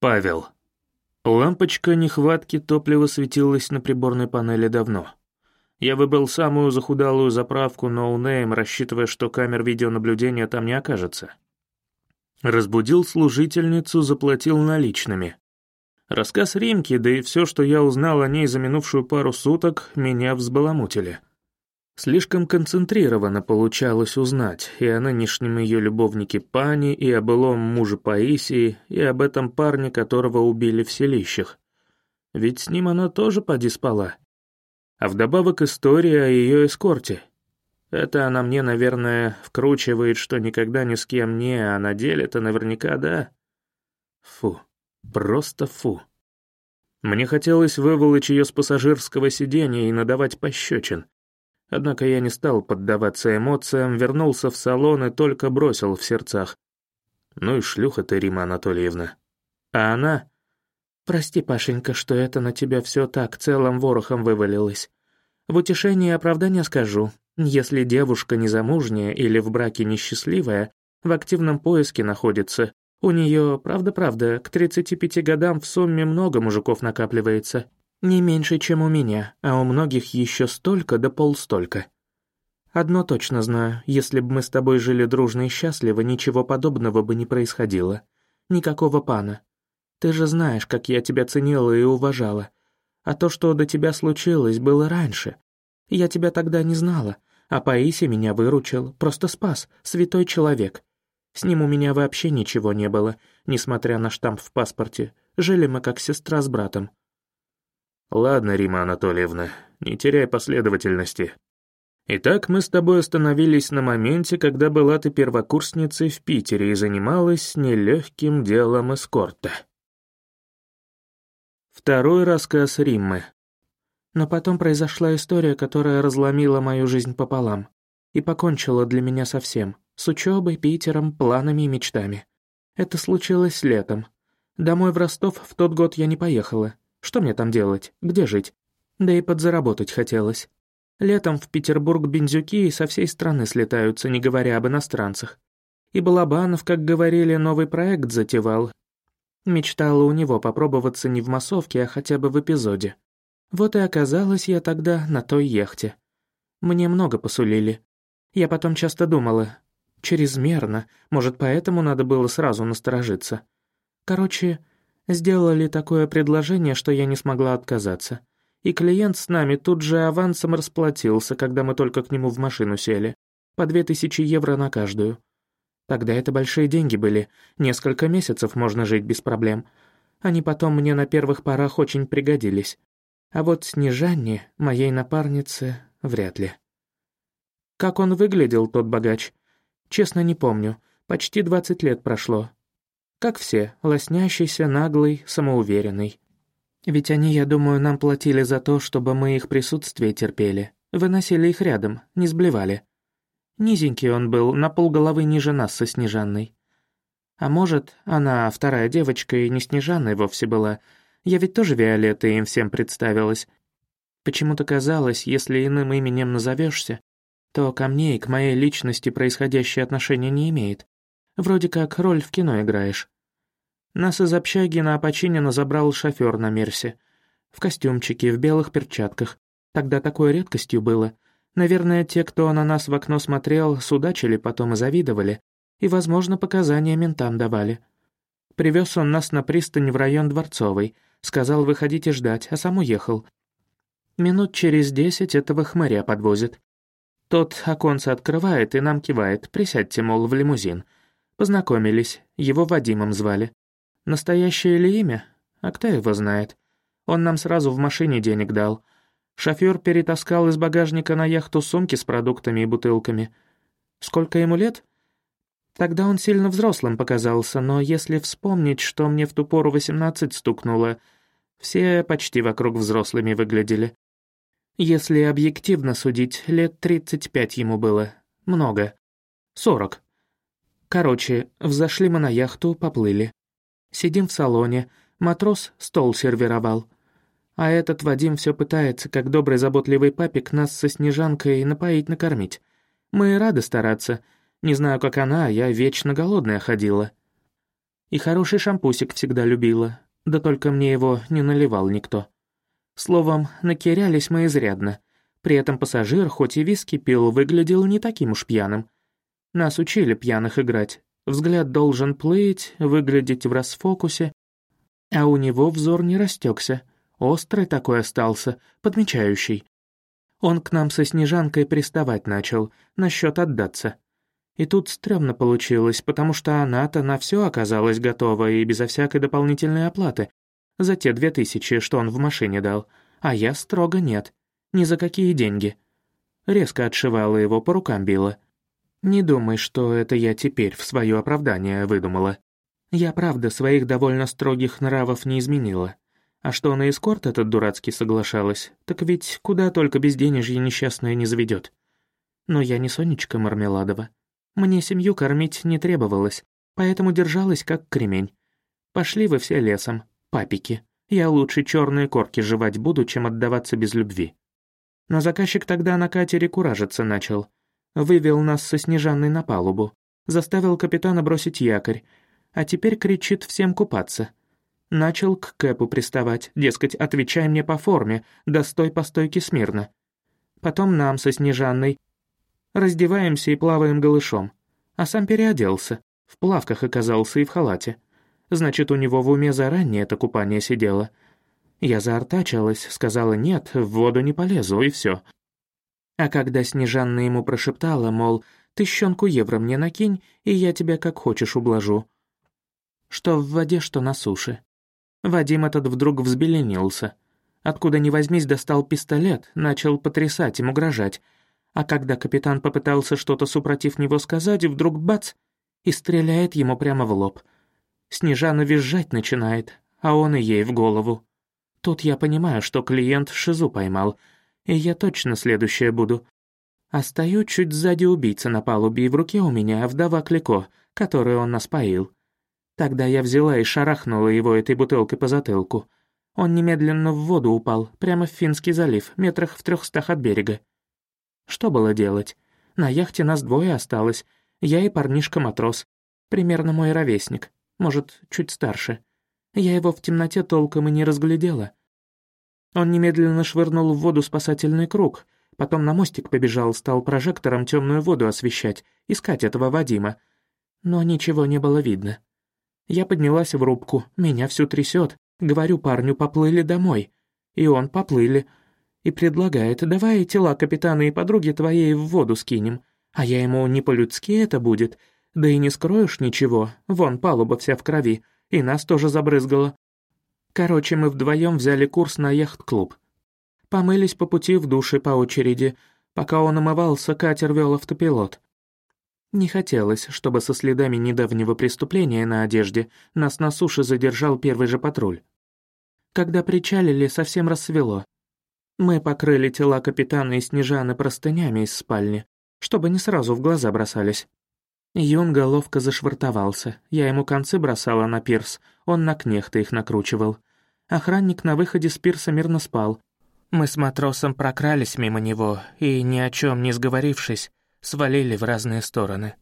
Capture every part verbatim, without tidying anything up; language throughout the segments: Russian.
Павел. Лампочка нехватки топлива светилась на приборной панели давно. Я выбрал самую захудалую заправку No Name, рассчитывая, что камер видеонаблюдения там не окажется. Разбудил служительницу, заплатил наличными. Рассказ Римки, да и все, что я узнал о ней за минувшую пару суток, меня взбаламутили. Слишком концентрированно получалось узнать и о нынешнем ее любовнике Пане, и о былом муже Паисии, и об этом парне, которого убили в селищах. Ведь с ним она тоже поди спала. А вдобавок история о ее эскорте. Это она мне, наверное, вкручивает, что никогда ни с кем не, а на деле-то наверняка да. Фу, просто фу. Мне хотелось выволочь ее с пассажирского сиденья и надавать пощечин. Однако я не стал поддаваться эмоциям, вернулся в салон и только бросил в сердцах. Ну и шлюха ты, Рима Анатольевна. А она... «Прости, Пашенька, что это на тебя все так целым ворохом вывалилось. В утешение и оправдание скажу. Если девушка незамужняя или в браке несчастливая, в активном поиске находится, у нее, правда-правда, к тридцати пяти годам в сумме много мужиков накапливается. Не меньше, чем у меня, а у многих еще столько да полстолько. Одно точно знаю, если бы мы с тобой жили дружно и счастливо, ничего подобного бы не происходило. Никакого пана. Ты же знаешь, как я тебя ценила и уважала. А то, что до тебя случилось, было раньше. Я тебя тогда не знала, а Паисий меня выручил, просто спас, святой человек. С ним у меня вообще ничего не было, несмотря на штамп в паспорте. Жили мы как сестра с братом». «Ладно, Рима Анатольевна, не теряй последовательности. Итак, мы с тобой остановились на моменте, когда была ты первокурсницей в Питере и занималась нелегким делом эскорта». Второй рассказ Риммы. Но потом произошла история, которая разломила мою жизнь пополам и покончила для меня совсем, с учебой, Питером, планами и мечтами. Это случилось летом. Домой в Ростов в тот год я не поехала. Что мне там делать? Где жить? Да и подзаработать хотелось. Летом в Петербург бензюки со всей страны слетаются, не говоря об иностранцах. И Балабанов, как говорили, новый проект затевал. Мечтала у него попробоваться не в массовке, а хотя бы в эпизоде. Вот и оказалась я тогда на той яхте. Мне много посулили. Я потом часто думала, чрезмерно, может, поэтому надо было сразу насторожиться. Короче, сделали такое предложение, что я не смогла отказаться. И клиент с нами тут же авансом расплатился, когда мы только к нему в машину сели. По две тысячи евро на каждую. Тогда это большие деньги были, несколько месяцев можно жить без проблем. Они потом мне на первых порах очень пригодились. А вот Снежанне, моей напарнице, вряд ли. Как он выглядел, тот богач? Честно, не помню, почти двадцать лет прошло. Как все, лоснящийся, наглый, самоуверенный. Ведь они, я думаю, нам платили за то, чтобы мы их присутствие терпели. Выносили их рядом, не сблевали. Низенький он был, на полголовы ниже нас со Снежанной. А может, она, вторая девочка, и не Снежанной вовсе была. Я ведь тоже Виолеттой им всем представилась. Почему-то казалось, если иным именем назовешься, то ко мне и к моей личности происходящее отношение не имеет. Вроде как роль в кино играешь. Нас из общаги на Апочинина забрал шофёр на Мерсе. В костюмчике, в белых перчатках. Тогда такой редкостью было. Наверное, те, кто на нас в окно смотрел, судачили потом и завидовали, и, возможно, показания ментам давали. Привез он нас на пристань в район Дворцовой, сказал выходите ждать, а сам уехал. Минут через десять этого хмыря подвозит. Тот оконце открывает и нам кивает, присядьте, мол, в лимузин. Познакомились, его Вадимом звали. Настоящее ли имя? А кто его знает? Он нам сразу в машине денег дал. Шофёр перетаскал из багажника на яхту сумки с продуктами и бутылками. Сколько ему лет? Тогда он сильно взрослым показался, но если вспомнить, что мне в ту пору восемнадцать стукнуло, все почти вокруг взрослыми выглядели. Если объективно судить, лет тридцать пять ему было. Много. Сорок. Короче, взошли мы на яхту, поплыли. Сидим в салоне, матрос стол сервировал. А этот Вадим все пытается, как добрый заботливый папик, нас со Снежанкой напоить-накормить. Мы рады стараться. Не знаю, как она, а я вечно голодная ходила. И хороший шампусик всегда любила, да только мне его не наливал никто. Словом, накирялись мы изрядно. При этом пассажир, хоть и виски пил, выглядел не таким уж пьяным. Нас учили пьяных играть. Взгляд должен плыть, выглядеть в расфокусе. А у него взор не растекся. Острый такой остался, подмечающий. Он к нам со Снежанкой приставать начал, насчет отдаться. И тут стрёмно получилось, потому что она-то на все оказалась готова и безо всякой дополнительной оплаты. За те две тысячи, что он в машине дал. А я строго нет. Ни за какие деньги. Резко отшивала его, по рукам била. Не думай, что это я теперь в свое оправдание выдумала. Я, правда, своих довольно строгих нравов не изменила. А что на эскорт этот дурацкий соглашалась, так ведь куда только безденежье несчастное не заведет. Но я не Сонечка Мармеладова. Мне семью кормить не требовалось, поэтому держалась как кремень. Пошли вы все лесом, папики. Я лучше черные корки жевать буду, чем отдаваться без любви. Но заказчик тогда на катере куражиться начал. Вывел нас со Снежанной на палубу, заставил капитана бросить якорь, а теперь кричит всем купаться. Начал к Кэпу приставать, дескать, отвечай мне по форме, да стой по стойке смирно. Потом нам со Снежанной. Раздеваемся и плаваем голышом. А сам переоделся, в плавках оказался и в халате. Значит, у него в уме заранее это купание сидело. Я заортачилась, сказала нет, в воду не полезу, и все. А когда Снежанна ему прошептала, мол, тыщенку евро мне накинь, и я тебя как хочешь ублажу. Что в воде, что на суше. Вадим этот вдруг взбеленился. Откуда ни возьмись, достал пистолет, начал потрясать им, угрожать. А когда капитан попытался что-то супротив него сказать, вдруг бац, и стреляет ему прямо в лоб. Снежана визжать начинает, а он и ей в голову. Тут я понимаю, что клиент шизу поймал, и я точно следующая буду. А стою чуть сзади убийцы на палубе, и в руке у меня вдова Клико, которую он нас поил. Тогда я взяла и шарахнула его этой бутылкой по затылку. Он немедленно в воду упал, прямо в Финский залив, метрах в трехстах от берега. Что было делать? На яхте нас двое осталось, я и парнишка-матрос, примерно мой ровесник, может, чуть старше. Я его в темноте толком и не разглядела. Он немедленно швырнул в воду спасательный круг, потом на мостик побежал, стал прожектором темную воду освещать, искать этого Вадима. Но ничего не было видно. Я поднялась в рубку, меня всю трясет. Говорю парню, поплыли домой. И он поплыли. И предлагает, давай тела капитана и подруги твоей в воду скинем. А я ему, не по-людски это будет. Да и не скроешь ничего, вон палуба вся в крови, и нас тоже забрызгало. Короче, мы вдвоем взяли курс на яхт-клуб. Помылись по пути в душе по очереди. Пока он умывался, катер вел автопилот. Не хотелось, чтобы со следами недавнего преступления на одежде нас на суше задержал первый же патруль. Когда причалили, совсем рассвело. Мы покрыли тела капитана и Снежаны простынями из спальни, чтобы не сразу в глаза бросались. Юнга ловко зашвартовался, я ему концы бросала на пирс, он на кнехта их накручивал. Охранник на выходе с пирса мирно спал. Мы с матросом прокрались мимо него и, ни о чем не сговорившись, свалили в разные стороны.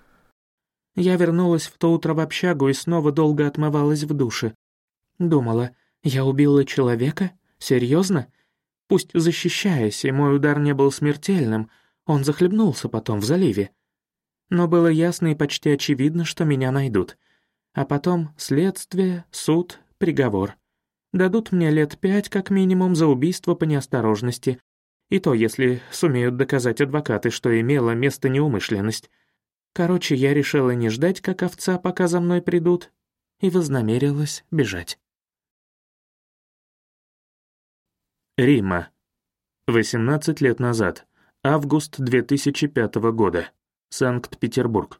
Я вернулась в то утро в общагу и снова долго отмывалась в душе. Думала, я убила человека? Серьезно? Пусть защищаясь, и мой удар не был смертельным, он захлебнулся потом в заливе. Но было ясно и почти очевидно, что меня найдут. А потом следствие, суд, приговор. Дадут мне лет пять как минимум за убийство по неосторожности, и то, если сумеют доказать адвокаты, что имела место неумышленность. Короче, я решила не ждать, как овца, пока за мной придут, и вознамерилась бежать. Римма. восемнадцать лет назад. Август две тысячи пятого года. Санкт-Петербург.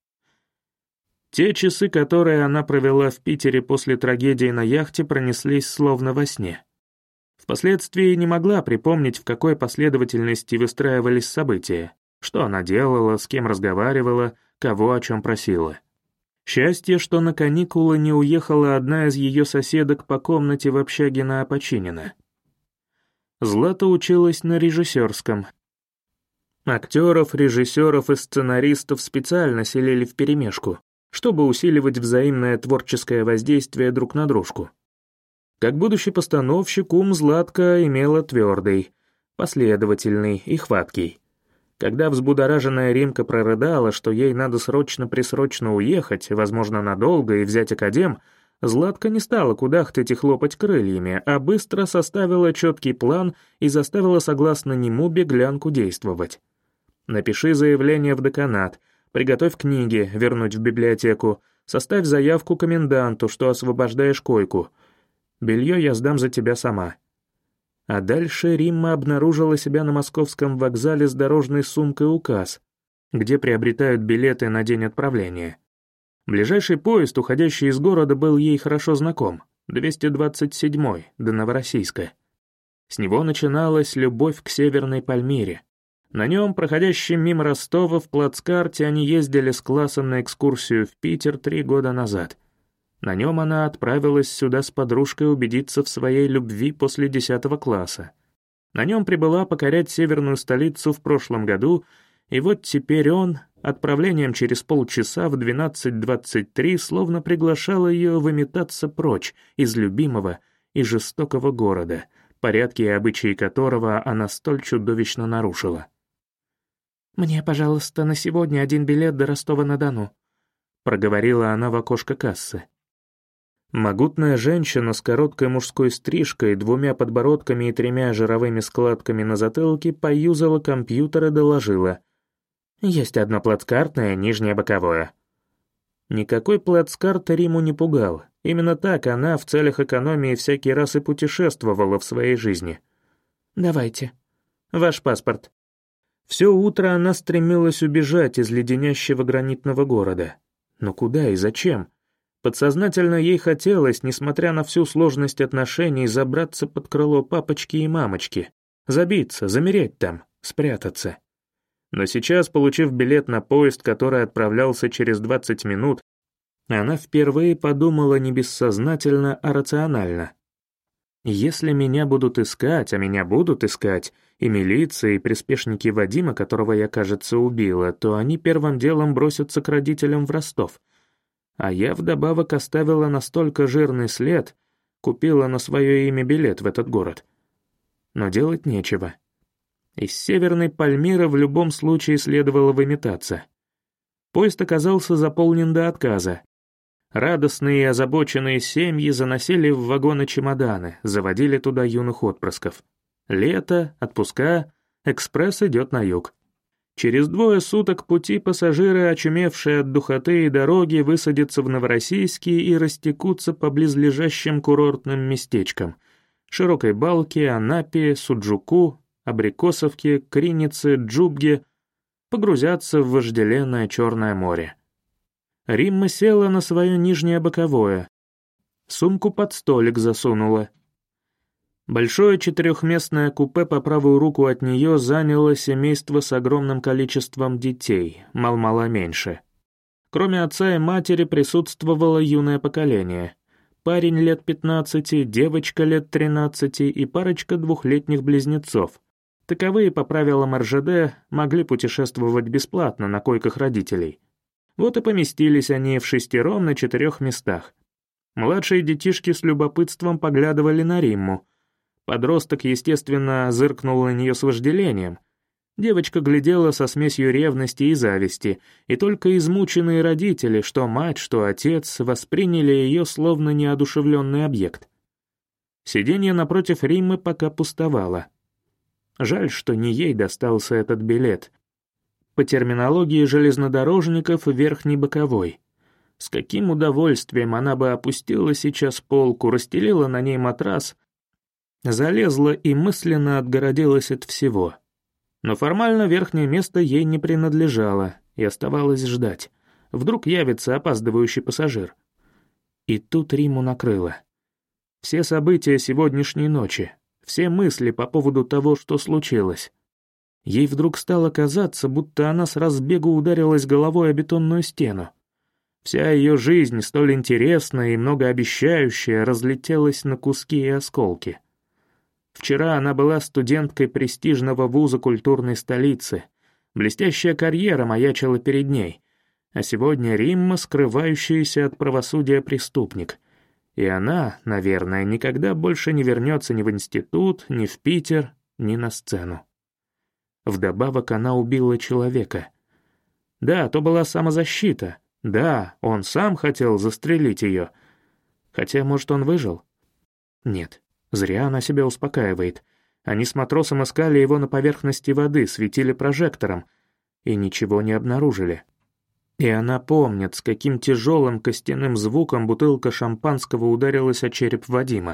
Те часы, которые она провела в Питере после трагедии на яхте, пронеслись словно во сне. Впоследствии не могла припомнить, в какой последовательности выстраивались события, что она делала, с кем разговаривала, кого о чем просила. Счастье, что на каникулы не уехала одна из ее соседок по комнате в общаге на Опочинина. Злата училась на режиссерском. Актеров, режиссеров и сценаристов специально селили вперемешку, чтобы усиливать взаимное творческое воздействие друг на дружку. Как будущий постановщик, ум Златка имела твердый, последовательный и хваткий. Когда взбудораженная Римка прорыдала, что ей надо срочно-присрочно уехать, возможно, надолго, и взять академ, Златка не стала кудахтать и хлопать крыльями, а быстро составила четкий план и заставила согласно нему беглянку действовать. «Напиши заявление в деканат, приготовь книги, вернуть в библиотеку, составь заявку коменданту, что освобождаешь койку. Белье я сдам за тебя сама». А дальше Римма обнаружила себя на московском вокзале с дорожной сумкой «Указ», где приобретают билеты на день отправления. Ближайший поезд, уходящий из города, был ей хорошо знаком, двести двадцать седьмой, до Новороссийска. С него начиналась любовь к Северной Пальмире. На нем, проходящем мимо Ростова, в плацкарте они ездили с классом на экскурсию в Питер три года назад. На нем она отправилась сюда с подружкой убедиться в своей любви после десятого класса. На нем прибыла покорять северную столицу в прошлом году, и вот теперь он, отправлением через полчаса в двенадцать двадцать три, словно приглашал ее выметаться прочь из любимого и жестокого города, порядки и обычаи которого она столь чудовищно нарушила. «Мне, пожалуйста, на сегодня один билет до Ростова-на-Дону», — проговорила она в окошко кассы. Могутная женщина с короткой мужской стрижкой, двумя подбородками и тремя жировыми складками на затылке поюзала компьютер и доложила. «Есть одно плацкартное, нижнее боковое». Никакой плацкарт Риму не пугал. Именно так она в целях экономии всякий раз и путешествовала в своей жизни. «Давайте. Ваш паспорт». Все утро она стремилась убежать из леденящего гранитного города. Но куда и зачем? Подсознательно ей хотелось, несмотря на всю сложность отношений, забраться под крыло папочки и мамочки, забиться, замереть там, спрятаться. Но сейчас, получив билет на поезд, который отправлялся через двадцать минут, она впервые подумала не бессознательно, а рационально. Если меня будут искать, а меня будут искать, и милиция, и приспешники Вадима, которого я, кажется, убила, то они первым делом бросятся к родителям в Ростов. А я вдобавок оставила настолько жирный след, купила на свое имя билет в этот город. Но делать нечего. Из Северной Пальмиры в любом случае следовало выметаться. Поезд оказался заполнен до отказа. Радостные и озабоченные семьи заносили в вагоны чемоданы, заводили туда юных отпрысков. Лето, отпуска, экспресс идет на юг. Через двое суток пути пассажиры, очумевшие от духоты и дороги, высадятся в Новороссийске и растекутся по близлежащим курортным местечкам — Широкой Балке, Анапе, Суджуку, Абрикосовке, Кринице, Джубге — погрузятся в вожделенное Черное море. Римма села на свое нижнее боковое, сумку под столик засунула. Большое четырехместное купе по правую руку от нее заняло семейство с огромным количеством детей, мал-мало меньше. Кроме отца и матери присутствовало юное поколение. Парень лет пятнадцати, девочка лет тринадцати и парочка двухлетних близнецов. Таковые, по правилам эр жэ дэ, могли путешествовать бесплатно на койках родителей. Вот и поместились они в шестером на четырех местах. Младшие детишки с любопытством поглядывали на Римму. Подросток, естественно, зыркнул на нее с вожделением. Девочка глядела со смесью ревности и зависти, и только измученные родители, что мать, что отец, восприняли ее словно неодушевленный объект. Сиденье напротив Риммы пока пустовало. Жаль, что не ей достался этот билет. По терминологии железнодорожников, верхний боковой. С каким удовольствием она бы опустила сейчас полку, расстелила на ней матрас, залезла и мысленно отгородилась от всего. Но формально верхнее место ей не принадлежало, и оставалось ждать. Вдруг явится опаздывающий пассажир. И тут Римму накрыло. Все события сегодняшней ночи, все мысли по поводу того, что случилось. Ей вдруг стало казаться, будто она с разбегу ударилась головой о бетонную стену. Вся ее жизнь, столь интересная и многообещающая, разлетелась на куски и осколки. Вчера она была студенткой престижного вуза культурной столицы. Блестящая карьера маячила перед ней. А сегодня Римма, скрывающаяся от правосудия преступник. И она, наверное, никогда больше не вернется ни в институт, ни в Питер, ни на сцену. Вдобавок она убила человека. Да, то была самозащита. Да, он сам хотел застрелить ее. Хотя, может, он выжил? Нет, зря она себя успокаивает. Они с матросом искали его на поверхности воды, светили прожектором, и ничего не обнаружили. И она помнит, с каким тяжелым костяным звуком бутылка шампанского ударилась о череп Вадима.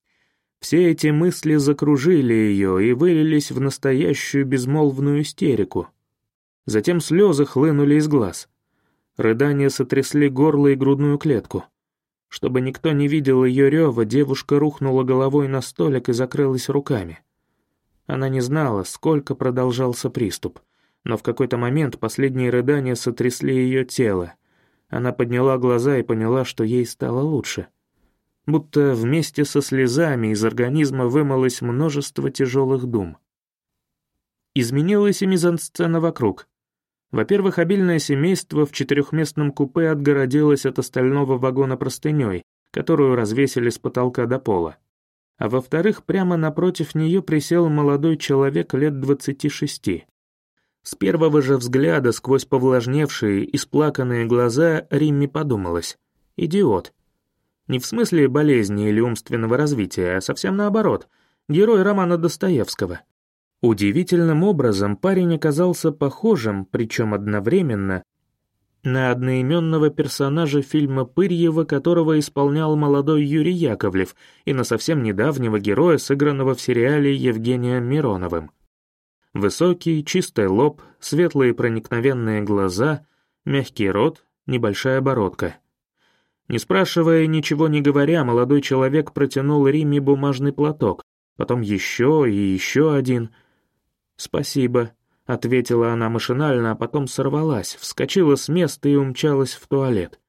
Все эти мысли закружили ее и вылились в настоящую безмолвную истерику. Затем слезы хлынули из глаз. Рыдания сотрясли горло и грудную клетку. Чтобы никто не видел ее рева, девушка рухнула головой на столик и закрылась руками. Она не знала, сколько продолжался приступ, но в какой-то момент последние рыдания сотрясли ее тело. Она подняла глаза и поняла, что ей стало лучше. Будто вместе со слезами из организма вымылось множество тяжелых дум. Изменилась и мизансцена вокруг. Во-первых, обильное семейство в четырехместном купе отгородилось от остального вагона простыней, которую развесили с потолка до пола. А во-вторых, прямо напротив нее присел молодой человек лет двадцати шести. С первого же взгляда сквозь повлажневшие, исплаканные глаза Римме подумалось: идиот. Не в смысле болезни или умственного развития, а совсем наоборот, герой романа Достоевского. Удивительным образом парень оказался похожим, причем одновременно, на одноименного персонажа фильма Пырьева, которого исполнял молодой Юрий Яковлев, и на совсем недавнего героя, сыгранного в сериале Евгением Мироновым. Высокий, чистый лоб, светлые проникновенные глаза, мягкий рот, небольшая бородка. Не спрашивая, ничего не говоря, молодой человек протянул Римме бумажный платок, потом еще и еще один. «Спасибо», — ответила она машинально, а потом сорвалась, вскочила с места и умчалась в туалет.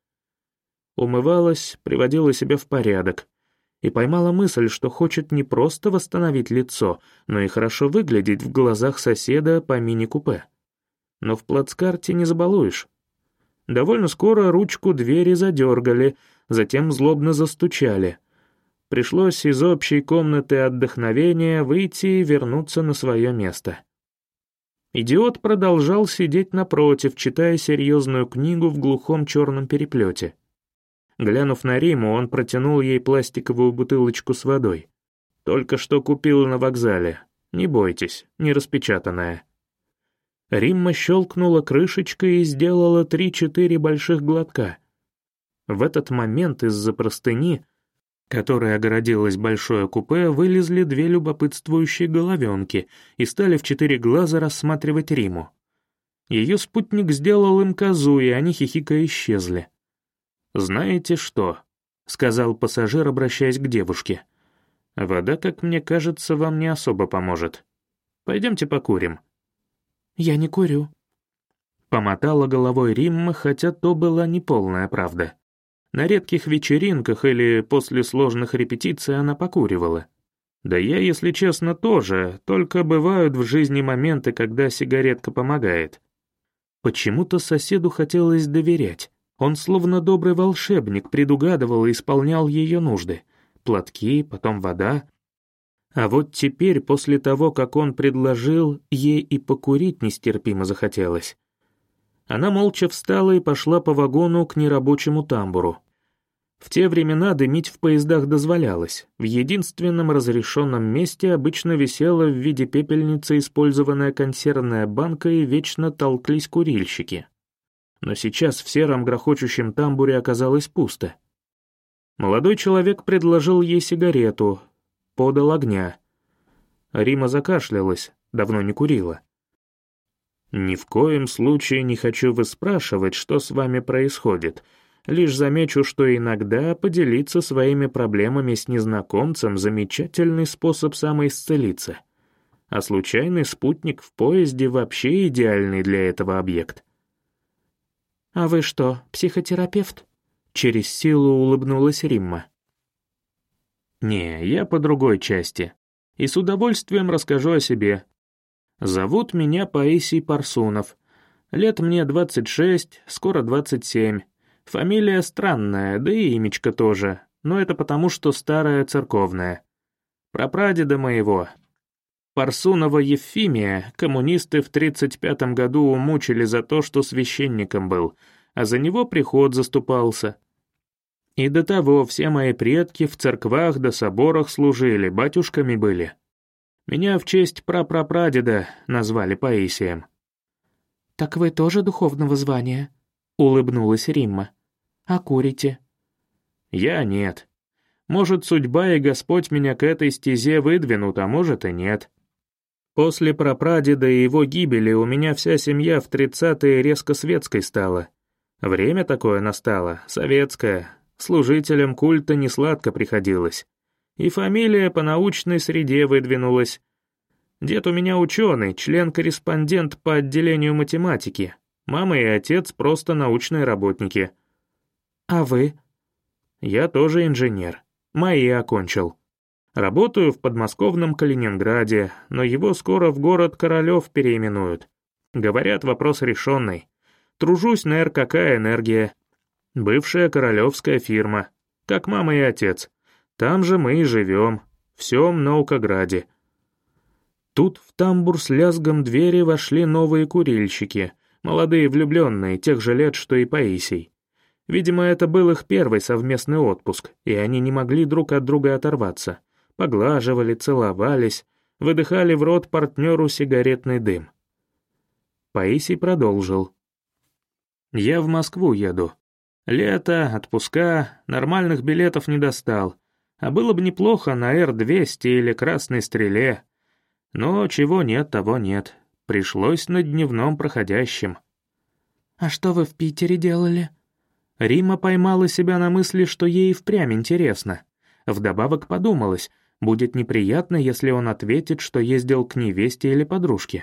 Умывалась, приводила себя в порядок и поймала мысль, что хочет не просто восстановить лицо, но и хорошо выглядеть в глазах соседа по мини-купе. Но в плацкарте не забалуешь. Довольно скоро ручку двери задергали, затем злобно застучали. Пришлось из общей комнаты отдохновения выйти и вернуться на свое место. Идиот продолжал сидеть напротив, читая серьезную книгу в глухом черном переплете. Глянув на Риму, он протянул ей пластиковую бутылочку с водой. «Только что купил на вокзале. Не бойтесь, не распечатанная». Римма щелкнула крышечкой и сделала три-четыре больших глотка. В этот момент из-за простыни, которой огородилось большое купе, вылезли две любопытствующие головенки и стали в четыре глаза рассматривать Риму. Ее спутник сделал им козу, и они хихикая исчезли. «Знаете что?» — сказал пассажир, обращаясь к девушке. «Вода, как мне кажется, вам не особо поможет. Пойдемте покурим». «Я не курю», — помотала головой Римма, хотя то была неполная правда. На редких вечеринках или после сложных репетиций она покуривала. Да я, если честно, тоже, только бывают в жизни моменты, когда сигаретка помогает. Почему-то соседу хотелось доверять. Он словно добрый волшебник предугадывал и исполнял ее нужды. Платки, потом вода. А вот теперь, после того, как он предложил, ей и покурить нестерпимо захотелось. Она молча встала и пошла по вагону к нерабочему тамбуру. В те времена дымить в поездах дозволялось. В единственном разрешенном месте обычно висела в виде пепельницы использованная консервная банка, и вечно толклись курильщики. Но сейчас в сером грохочущем тамбуре оказалось пусто. Молодой человек предложил ей сигарету, подал огня. Рима закашлялась, давно не курила. «Ни в коем случае не хочу выспрашивать, что с вами происходит. Лишь замечу, что иногда поделиться своими проблемами с незнакомцем — замечательный способ самоисцелиться. А случайный спутник в поезде вообще идеальный для этого объект». «А вы что, психотерапевт?» — через силу улыбнулась Римма. «Не, я по другой части. И с удовольствием расскажу о себе. Зовут меня Паисий Парсунов. Лет мне двадцать шесть, скоро двадцать семь. Фамилия странная, да и имечко тоже, но это потому, что старая церковная. Прапрадеда моего, Парсунова Ефимия, коммунисты в тридцать пятом году умучили за то, что священником был, а за него приход заступался. И до того все мои предки в церквах да соборах служили, батюшками были. Меня в честь прапрапрадеда назвали Паисием. «Так вы тоже духовного звания?» — улыбнулась Римма. «А курите?» «Я нет. Может, судьба и Господь меня к этой стезе выдвинут, а может и нет. После прапрадеда и его гибели у меня вся семья в тридцатые резко светской стала. Время такое настало, советское, служителям культа несладко приходилось. И фамилия по научной среде выдвинулась. Дед у меня ученый, член-корреспондент по отделению математики. Мама и отец просто научные работники. А вы? Я тоже инженер. МАИ окончил. Работаю в подмосковном Калининграде, но его скоро в город Королёв переименуют. Говорят, вопрос решенный. Тружусь на эр ка ка «Энергия». Бывшая королевская фирма. Как мама и отец. Там же мы и живем. В сём Наукограде. Тут в тамбур с лязгом двери вошли новые курильщики, молодые влюбленные, тех же лет, что и Паисий. Видимо, это был их первый совместный отпуск, и они не могли друг от друга оторваться. Поглаживали, целовались, выдыхали в рот партнеру сигаретный дым. Паисий продолжил. «Я в Москву еду. Лето, отпуска, нормальных билетов не достал. А было бы неплохо на эр двести или Красной Стреле. Но чего нет, того нет. Пришлось на дневном проходящем». «А что вы в Питере делали?» Римма поймала себя на мысли, что ей впрямь интересно. Вдобавок подумалось, будет неприятно, если он ответит, что ездил к невесте или подружке.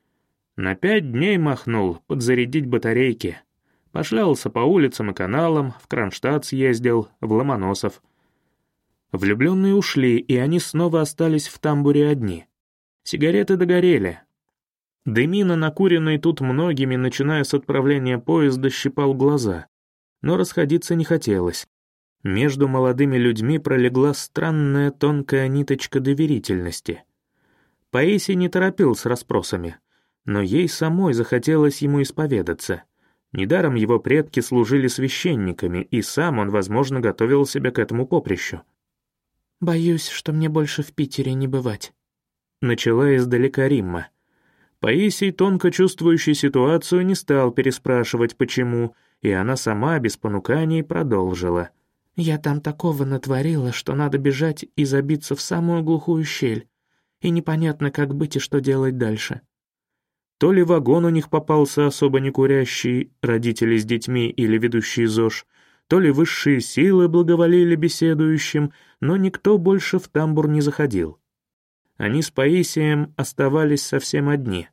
На пять дней махнул, подзарядить батарейки. Пошлялся по улицам и каналам, в Кронштадт съездил, в Ломоносов. Влюбленные ушли, и они снова остались в тамбуре одни. Сигареты догорели. Дымина, накуренный тут многими, начиная с отправления поезда, щипал глаза. Но расходиться не хотелось. Между молодыми людьми пролегла странная тонкая ниточка доверительности. Паисий не торопил с расспросами, но ей самой захотелось ему исповедаться. Недаром его предки служили священниками, и сам он, возможно, готовил себя к этому поприщу. «Боюсь, что мне больше в Питере не бывать», — начала издалека Римма. Паисий, тонко чувствующий ситуацию, не стал переспрашивать, почему, и она сама, без понуканий, продолжила. «Я там такого натворила, что надо бежать и забиться в самую глухую щель, и непонятно, как быть и что делать дальше». То ли вагон у них попался особо некурящий, родители с детьми или ведущий ЗОЖ, то ли высшие силы благоволили беседующим, но никто больше в тамбур не заходил. Они с Паисием оставались совсем одни.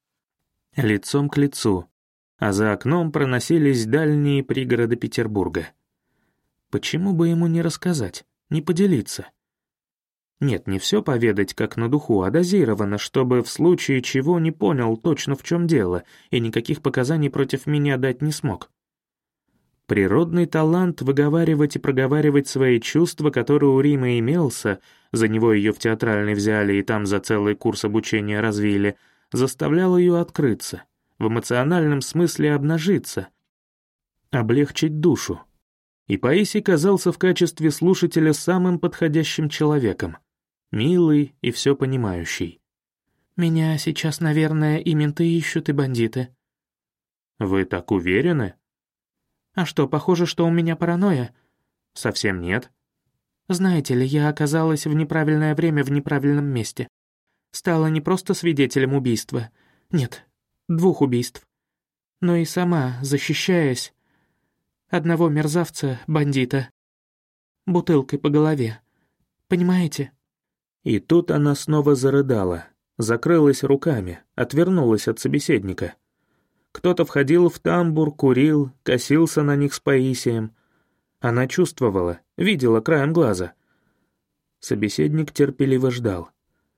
Лицом к лицу, а за окном проносились дальние пригороды Петербурга. Почему бы ему не рассказать, не поделиться? Нет, не все поведать как на духу, а дозированно, чтобы в случае чего не понял точно, в чем дело, и никаких показаний против меня дать не смог. Природный талант выговаривать и проговаривать свои чувства, который у Римы имелся, за него ее в театральный взяли и там за целый курс обучения развили, заставлял ее открыться, в эмоциональном смысле обнажиться, облегчить душу. И Паисий казался в качестве слушателя самым подходящим человеком, милый и все понимающий. «Меня сейчас, наверное, и менты ищут, и бандиты». «Вы так уверены?» «А что, похоже, что у меня паранойя?» «Совсем нет». «Знаете ли, я оказалась в неправильное время в неправильном месте. Стала не просто свидетелем убийства. Нет, двух убийств. Но и сама, защищаясь, одного мерзавца, бандита, бутылкой по голове. Понимаете?» И тут она снова зарыдала, закрылась руками, отвернулась от собеседника. Кто-то входил в тамбур, курил, косился на них с Паисием. Она чувствовала, видела краем глаза. Собеседник терпеливо ждал.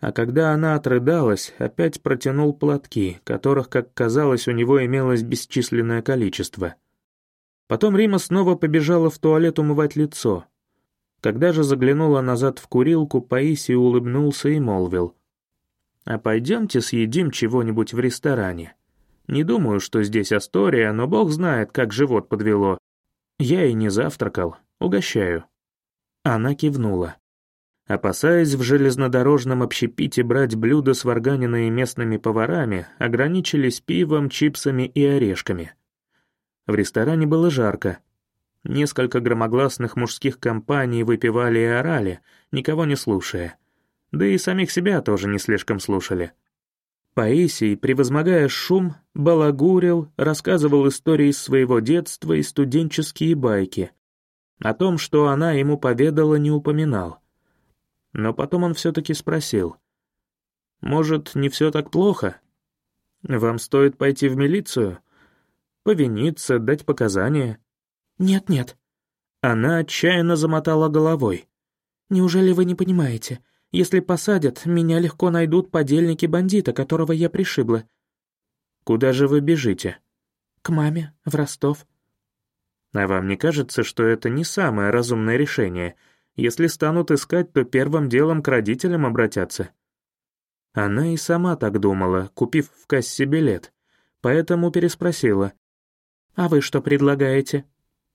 А когда она отрыдалась, опять протянул платки, которых, как казалось, у него имелось бесчисленное количество. Потом Рима снова побежала в туалет умывать лицо. Когда же заглянула назад в курилку, Паисий улыбнулся и молвил: «А пойдемте съедим чего-нибудь в ресторане. Не думаю, что здесь Астория, но бог знает, как живот подвело. Я и не завтракал. Угощаю». Она кивнула. Опасаясь в железнодорожном общепите брать блюда, сварганенные местными поварами, ограничились пивом, чипсами и орешками. В ресторане было жарко. Несколько громогласных мужских компаний выпивали и орали, никого не слушая. Да и самих себя тоже не слишком слушали. Паисий, превозмогая шум, балагурил, рассказывал истории из своего детства и студенческие байки. О том, что она ему поведала, не упоминал. Но потом он все-таки спросил: «Может, не все так плохо? Вам стоит пойти в милицию? Повиниться, дать показания?» «Нет-нет». Она отчаянно замотала головой. «Неужели вы не понимаете? Если посадят, меня легко найдут подельники бандита, которого я пришибла». «Куда же вы бежите?» «К маме, в Ростов». «А вам не кажется, что это не самое разумное решение? Если станут искать, то первым делом к родителям обратятся». Она и сама так думала, купив в кассе билет, поэтому переспросила: «А вы что предлагаете?»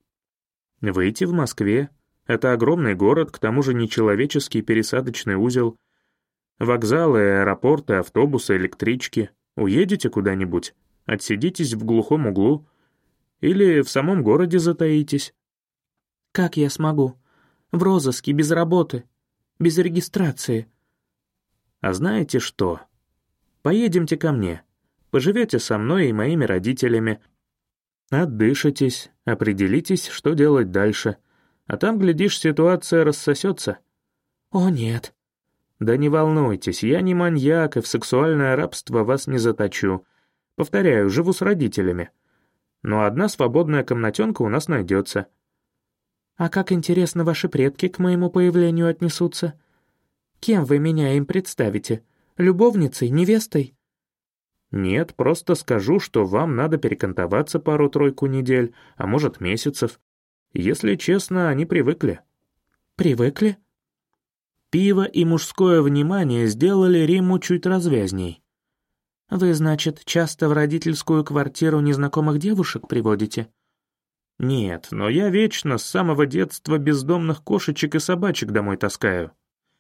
«Выйти в Москве. Это огромный город, к тому же нечеловеческий пересадочный узел. Вокзалы, аэропорты, автобусы, электрички. Уедете куда-нибудь, отсидитесь в глухом углу. Или в самом городе затаитесь». «Как я смогу? В розыске, без работы, без регистрации». «А знаете что? Поедемте ко мне. Поживете со мной и моими родителями. Отдышитесь, определитесь, что делать дальше. А там, глядишь, ситуация рассосется». «О, нет». «Да не волнуйтесь, я не маньяк и в сексуальное рабство вас не заточу. Повторяю, живу с родителями. Но одна свободная комнатенка у нас найдется». «А как интересно ваши предки к моему появлению отнесутся? Кем вы меня им представите? Любовницей, невестой?» «Нет, просто скажу, что вам надо перекантоваться пару-тройку недель, а может, месяцев. Если честно, они привыкли». «Привыкли?» Пиво и мужское внимание сделали Риму чуть развязней. «Вы, значит, часто в родительскую квартиру незнакомых девушек приводите?» «Нет, но я вечно с самого детства бездомных кошечек и собачек домой таскаю».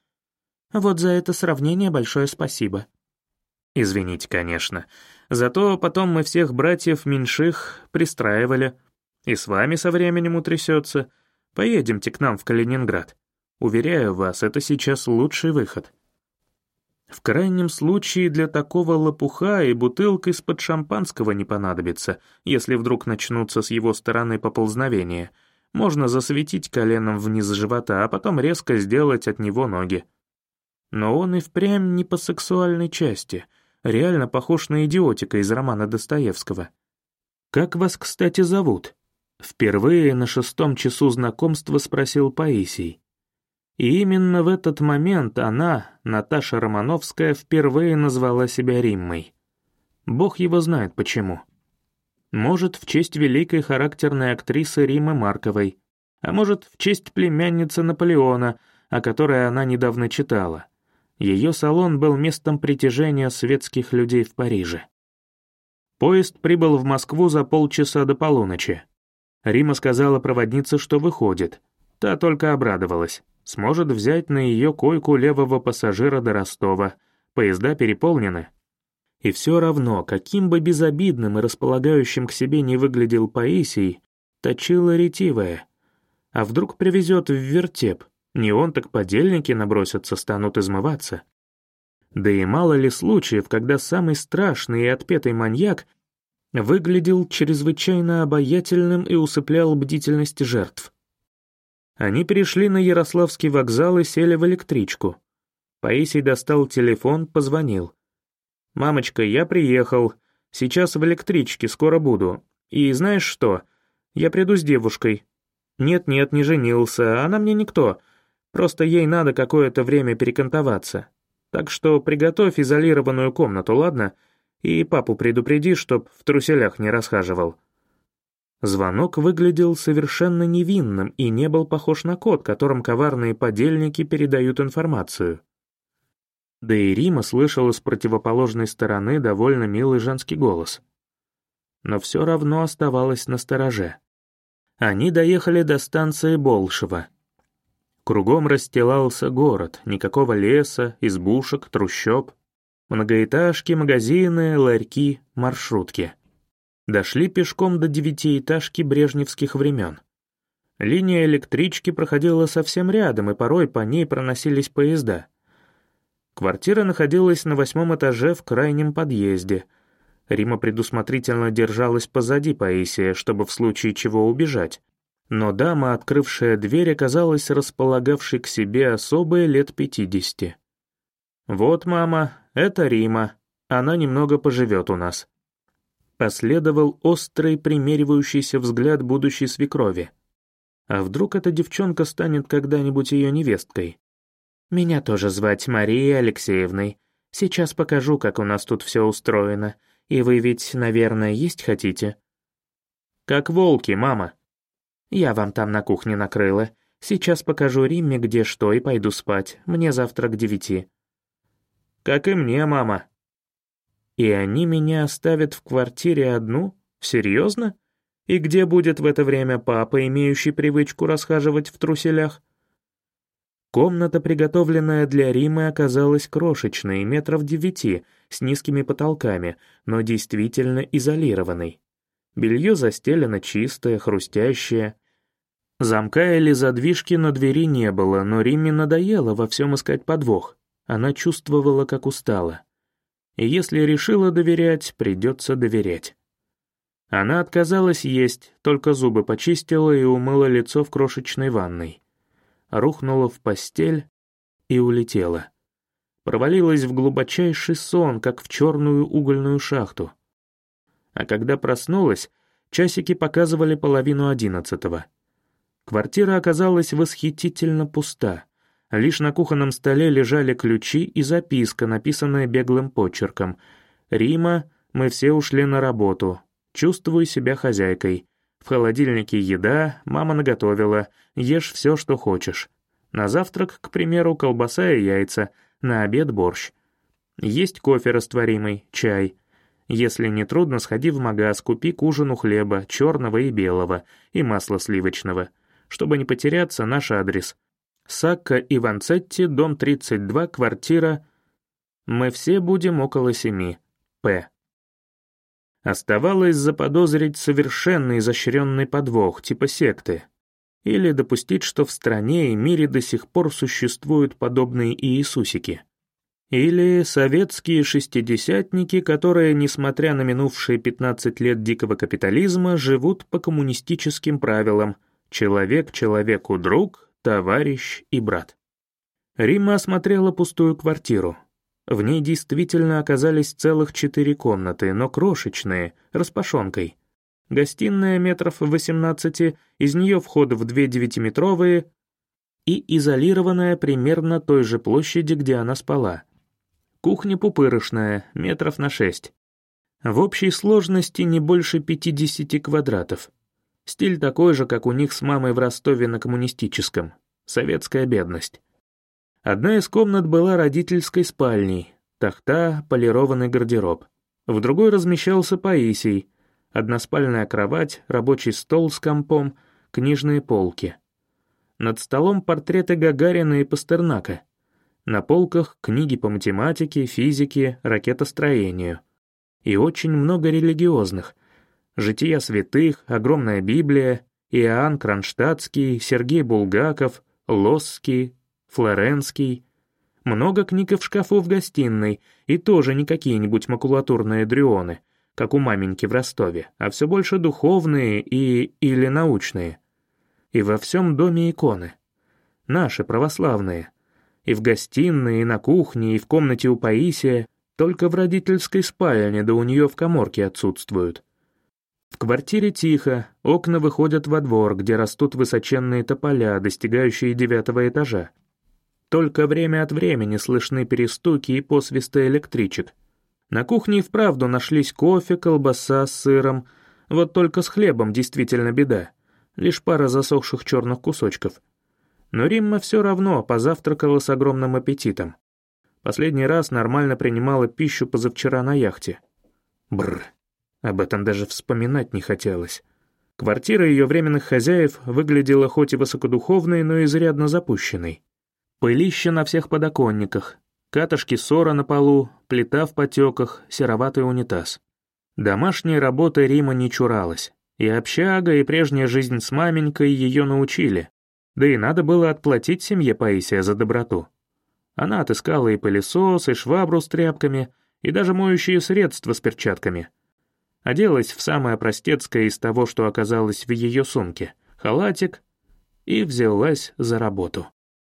«Вот за это сравнение большое спасибо». «Извините, конечно. Зато потом мы всех братьев меньших пристраивали. И с вами со временем утрясется. Поедемте к нам в Калининград. Уверяю вас, это сейчас лучший выход». В крайнем случае для такого лопуха и бутылка из-под шампанского не понадобится, если вдруг начнутся с его стороны поползновения. Можно засветить коленом вниз живота, а потом резко сделать от него ноги. Но он и впрямь не по сексуальной части, реально похож на идиотика из романа Достоевского. «Как вас, кстати, зовут?» Впервые на шестом часу знакомства спросил Паисий. И именно в этот момент она, Наташа Романовская, впервые назвала себя Риммой. Бог его знает почему. Может, в честь великой характерной актрисы Риммы Марковой, а может, в честь племянницы Наполеона, о которой она недавно читала. Ее салон был местом притяжения светских людей в Париже. Поезд прибыл в Москву за полчаса до полуночи. Рима сказала проводнице, что выходит. Та только обрадовалась. Сможет взять на ее койку левого пассажира до Ростова. Поезда переполнены. И все равно, каким бы безобидным и располагающим к себе не выглядел Паисий, точила ретивая. А вдруг привезет в вертеп? Не он, так подельники набросятся, станут измываться. Да и мало ли случаев, когда самый страшный и отпетый маньяк выглядел чрезвычайно обаятельным и усыплял бдительность жертв. Они перешли на Ярославский вокзал и сели в электричку. Паисий достал телефон, позвонил. «Мамочка, я приехал. Сейчас в электричке, скоро буду. И знаешь что? Я приду с девушкой. Нет-нет, не женился, она мне никто. Просто ей надо какое-то время перекантоваться. Так что приготовь изолированную комнату, ладно? И папу предупреди, чтоб в труселях не расхаживал». Звонок выглядел совершенно невинным и не был похож на код, которым коварные подельники передают информацию. Да и Рима слышала с противоположной стороны довольно милый женский голос. Но все равно оставалась настороже. Они доехали до станции Болшево. Кругом расстилался город, никакого леса, избушек, трущоб. Многоэтажки, магазины, ларьки, маршрутки. Дошли пешком до девятиэтажки брежневских времен. Линия электрички проходила совсем рядом, и порой по ней проносились поезда. Квартира находилась на восьмом этаже в крайнем подъезде. Рима предусмотрительно держалась позади Паисия, чтобы в случае чего убежать. Но дама, открывшая дверь, оказалась располагавшей к себе особой лет пятидесяти. «Вот, мама, это Рима. Она немного поживет у нас». Последовал острый, примеривающийся взгляд будущей свекрови. А вдруг эта девчонка станет когда-нибудь ее невесткой? «Меня тоже звать Марией Алексеевной. Сейчас покажу, как у нас тут все устроено. И вы ведь, наверное, есть хотите?» «Как волки, мама». «Я вам там на кухне накрыла. Сейчас покажу Римме, где что, и пойду спать. Мне завтра к девяти». «Как и мне, мама». «И они меня оставят в квартире одну? Серьезно? И где будет в это время папа, имеющий привычку расхаживать в труселях?» Комната, приготовленная для Римы, оказалась крошечной, метров девяти, с низкими потолками, но действительно изолированной. Белье застелено чистое, хрустящее. Замка или задвижки на двери не было, но Риме надоело во всем искать подвох. Она чувствовала, как устала. И если решила доверять, придется доверять. Она отказалась есть, только зубы почистила и умыла лицо в крошечной ванной. Рухнула в постель и улетела. Провалилась в глубочайший сон, как в черную угольную шахту. А когда проснулась, часики показывали половину одиннадцатого. Квартира оказалась восхитительно пуста. Лишь на кухонном столе лежали ключи и записка, написанная беглым почерком. «Рима, мы все ушли на работу. Чувствую себя хозяйкой. В холодильнике еда, мама наготовила. Ешь все, что хочешь. На завтрак, к примеру, колбаса и яйца. На обед борщ. Есть кофе растворимый, чай. Если не трудно, сходи в магаз, купи к ужину хлеба, черного и белого, и масла сливочного. Чтобы не потеряться, наш адрес. Сакко и Ванцетти, дом тридцать два, квартира. Мы все будем около семи. П». Оставалось заподозрить совершенно изощренный подвох, типа секты. Или допустить, что в стране и мире до сих пор существуют подобные Иисусики. Или советские шестидесятники, которые, несмотря на минувшие пятнадцать лет дикого капитализма, живут по коммунистическим правилам «человек человеку друг», «товарищ» и «брат». Римма осмотрела пустую квартиру. В ней действительно оказались целых четыре комнаты, но крошечные, распашонкой. Гостиная метров восемнадцати, из нее вход в две девятиметровые и изолированная примерно той же площади, где она спала. Кухня пупырышная, метров на шесть. В общей сложности не больше пятидесяти квадратов. Стиль такой же, как у них с мамой в Ростове на Коммунистическом. Советская бедность. Одна из комнат была родительской спальней, тахта, полированный гардероб. В другой размещался Паисий, односпальная кровать, рабочий стол с компом, книжные полки. Над столом портреты Гагарина и Пастернака. На полках книги по математике, физике, ракетостроению. И очень много религиозных. Жития святых, огромная Библия, Иоанн Кронштадтский, Сергей Булгаков, Лосский, Флоренский. Много книг в шкафу в гостиной, и тоже не какие-нибудь макулатурные дрюоны, как у маменьки в Ростове, а все больше духовные и или научные. И во всем доме иконы. Наши, православные. И в гостиной, и на кухне, и в комнате у Паисия, только в родительской спальне, да у нее в каморке отсутствуют. В квартире тихо, окна выходят во двор, где растут высоченные тополя, достигающие девятого этажа. Только время от времени слышны перестуки и посвисты электричек. На кухне и вправду нашлись кофе, колбаса с сыром, вот только с хлебом действительно беда, лишь пара засохших черных кусочков. Но Римма все равно позавтракала с огромным аппетитом. Последний раз нормально принимала пищу позавчера на яхте. Бррр, об этом даже вспоминать не хотелось. Квартира ее временных хозяев выглядела хоть и высокодуховной, но изрядно запущенной. Пылище на всех подоконниках, катышки ссора на полу, плита в потеках, сероватый унитаз. Домашней работы Рима не чуралась, и общага, и прежняя жизнь с маменькой ее научили, да и надо было отплатить семье Паисия за доброту. Она отыскала и пылесос, и швабру с тряпками, и даже моющие средства с перчатками. Оделась в самое простецкое из того, что оказалось в ее сумке, халатик, и взялась за работу.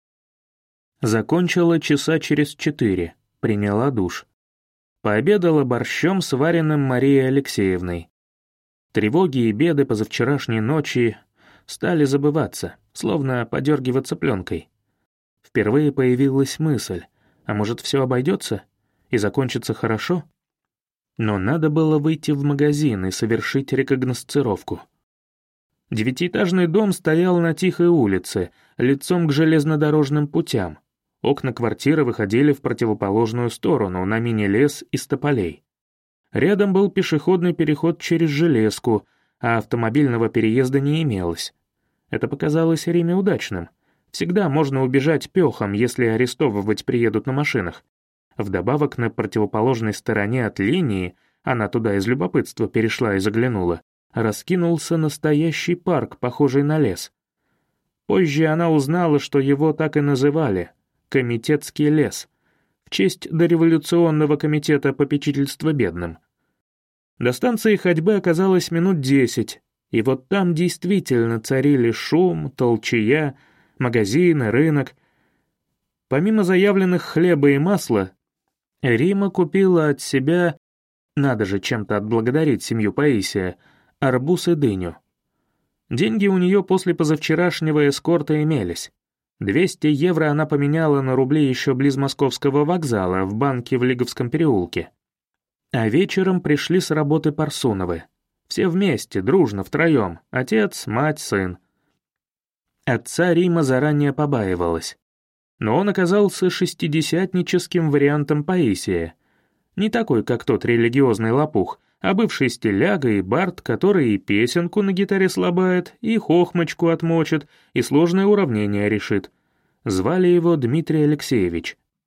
Закончила часа через четыре, приняла душ. Пообедала борщом, сваренным Марией Алексеевной. Тревоги и беды позавчерашней ночи стали забываться, словно подергиваться пленкой. Впервые появилась мысль, а может, все обойдется и закончится хорошо? Но надо было выйти в магазин и совершить рекогносцировку. Девятиэтажный дом стоял на тихой улице, лицом к железнодорожным путям. Окна квартиры выходили в противоположную сторону, на мини-лес из тополей. Рядом был пешеходный переход через железку, а автомобильного переезда не имелось. Это показалось Риме удачным. Всегда можно убежать пехом, если арестовывать приедут на машинах. Вдобавок, на противоположной стороне от линии, она туда из любопытства перешла и заглянула, раскинулся настоящий парк, похожий на лес. Позже она узнала, что его так и называли — Комитетский лес, в честь дореволюционного комитета попечительства бедным. До станции ходьбы оказалось минут десять, и вот там действительно царили шум, толчая, магазины, рынок. Помимо заявленных хлеба и масла, Рима купила от себя, надо же чем-то отблагодарить семью Паисия, арбуз и дыню. Деньги у нее после позавчерашнего эскорта имелись. двести евро она поменяла на рубли еще близ Московского вокзала в банке в Лиговском переулке. А вечером пришли с работы Парсуновы. Все вместе, дружно, втроем, отец, мать, сын. Отца Рима заранее побаивалась. Но он оказался шестидесятническим вариантом Паисия. Не такой, как тот религиозный лопух, а бывший стиляга и бард, который и песенку на гитаре слабает, и хохмочку отмочит, и сложное уравнение решит. Звали его Дмитрий Алексеевич.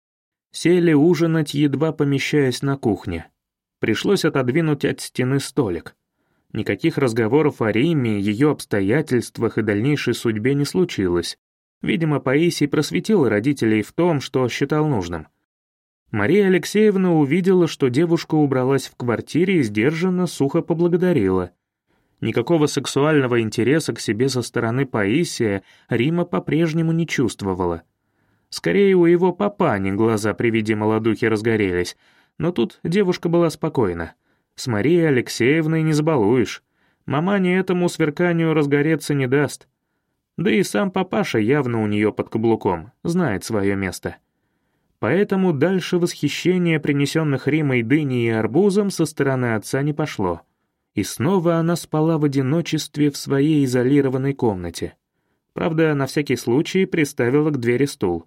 Сели ужинать, едва помещаясь на кухне. Пришлось отодвинуть от стены столик. Никаких разговоров о Риме, ее обстоятельствах и дальнейшей судьбе не случилось. Видимо, Паисий просветил родителей в том, что считал нужным. Мария Алексеевна увидела, что девушка убралась в квартире и сдержанно, сухо поблагодарила. Никакого сексуального интереса к себе со стороны Паисия Рима по-прежнему не чувствовала. Скорее, у его папани глаза при виде молодухи разгорелись, но тут девушка была спокойна. С Марией Алексеевной не забалуешь. Маманя этому сверканию разгореться не даст. Да и сам папаша явно у нее под каблуком, знает свое место. Поэтому дальше восхищение принесенных Римой дыней и арбузом со стороны отца не пошло. И снова она спала в одиночестве в своей изолированной комнате. Правда, на всякий случай приставила к двери стул.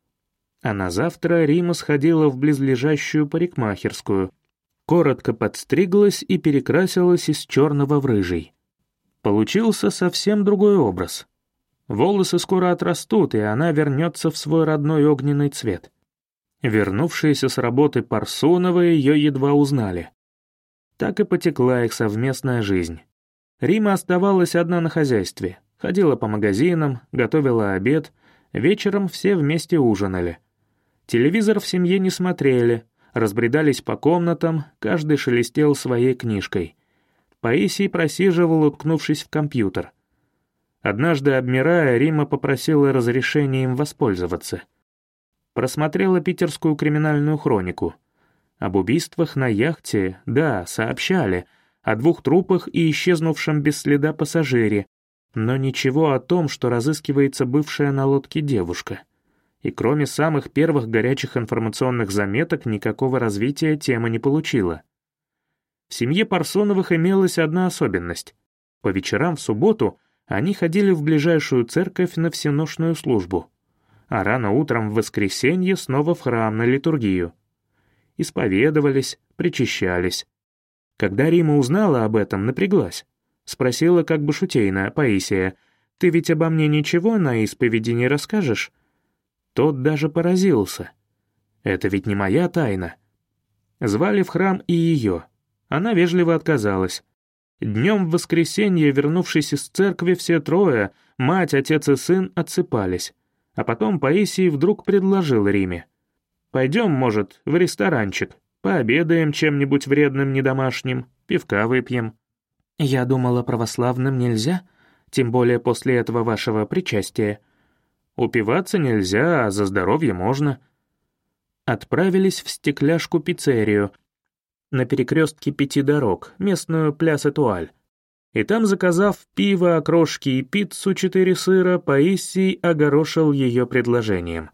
А на завтра Рима сходила в близлежащую парикмахерскую, коротко подстриглась и перекрасилась из черного в рыжий. Получился совсем другой образ. Волосы скоро отрастут, и она вернется в свой родной огненный цвет. Вернувшиеся с работы Парсуновы ее едва узнали. Так и потекла их совместная жизнь. Рима оставалась одна на хозяйстве, ходила по магазинам, готовила обед, вечером все вместе ужинали. Телевизор в семье не смотрели, разбредались по комнатам, каждый шелестел своей книжкой. Паисий просиживал, уткнувшись в компьютер. Однажды, обмирая, Рима попросила разрешения им воспользоваться. Просмотрела питерскую криминальную хронику. Об убийствах на яхте, да, сообщали, о двух трупах и исчезнувшем без следа пассажире, но ничего о том, что разыскивается бывшая на лодке девушка. И кроме самых первых горячих информационных заметок никакого развития тема не получила. В семье Парсоновых имелась одна особенность. По вечерам в субботу они ходили в ближайшую церковь на всеношную службу, а рано утром в воскресенье снова в храм на литургию. Исповедовались, причащались. Когда Рима узнала об этом, напряглась. Спросила как бы шутейно Паисия: «Ты ведь обо мне ничего на исповеди не расскажешь?» Тот даже поразился. «Это ведь не моя тайна». Звали в храм и ее. Она вежливо отказалась. Днем в воскресенье, вернувшись из церкви, все трое, мать, отец и сын, отсыпались. А потом Паисий вдруг предложил Риме: «Пойдем, может, в ресторанчик, пообедаем чем-нибудь вредным недомашним, пивка выпьем». «Я думала, православным нельзя, тем более после этого вашего причастия». «Упиваться нельзя, а за здоровье можно». Отправились в стекляшку-пиццерию на перекрестке пяти дорог, местную Пляс-Этуаль. И там, заказав пиво, окрошки и пиццу четыре сыра, Паисий огорошил ее предложением.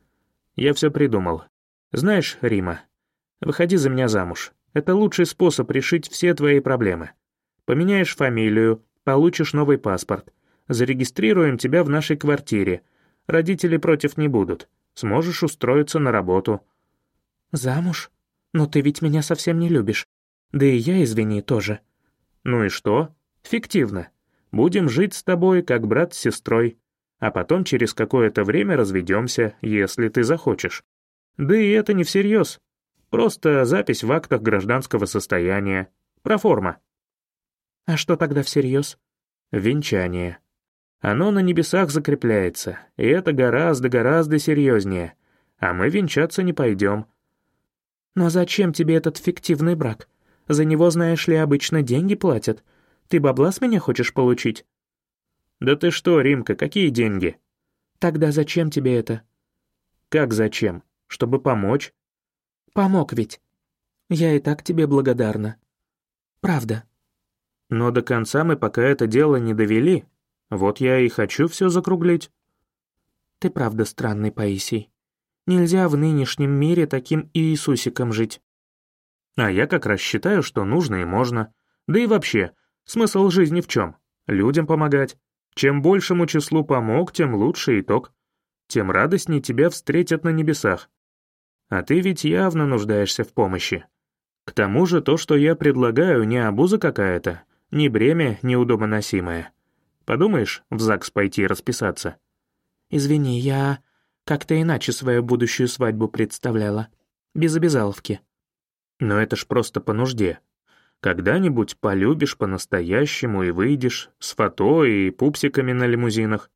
«Я все придумал. Знаешь, Рима, выходи за меня замуж. Это лучший способ решить все твои проблемы. Поменяешь фамилию, получишь новый паспорт. Зарегистрируем тебя в нашей квартире. Родители против не будут. Сможешь устроиться на работу». «Замуж? Но ты ведь меня совсем не любишь. Да и я, извини, тоже». «Ну и что? Фиктивно. Будем жить с тобой, как брат с сестрой. А потом через какое-то время разведемся, если ты захочешь. Да и это не всерьез. Просто запись в актах гражданского состояния. Проформа». «А что тогда всерьез?» «Венчание. Оно на небесах закрепляется, и это гораздо-гораздо серьезнее. А мы венчаться не пойдем». «Но зачем тебе этот фиктивный брак? За него, знаешь ли, обычно деньги платят. Ты бабла с меня хочешь получить?» «Да ты что, Римка, какие деньги?» «Тогда зачем тебе это?» «Как зачем? Чтобы помочь». «Помог ведь. Я и так тебе благодарна. Правда». «Но до конца мы пока это дело не довели. Вот я и хочу все закруглить». «Ты правда странный, Паисий. Нельзя в нынешнем мире таким Иисусиком жить». «А я как раз считаю, что нужно и можно. Да и вообще, смысл жизни в чем? Людям помогать. Чем большему числу помог, тем лучше итог. Тем радостнее тебя встретят на небесах. А ты ведь явно нуждаешься в помощи. К тому же то, что я предлагаю, не обуза какая-то, не бремя неудобоносимое. Подумаешь, в ЗАГС пойти расписаться?» «Извини, я как-то иначе свою будущую свадьбу представляла. Без обязаловки». «Но это ж просто по нужде. Когда-нибудь полюбишь по-настоящему и выйдешь с фото и пупсиками на лимузинах».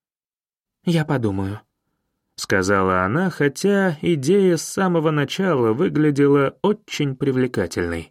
«Я подумаю», — сказала она, хотя идея с самого начала выглядела очень привлекательной.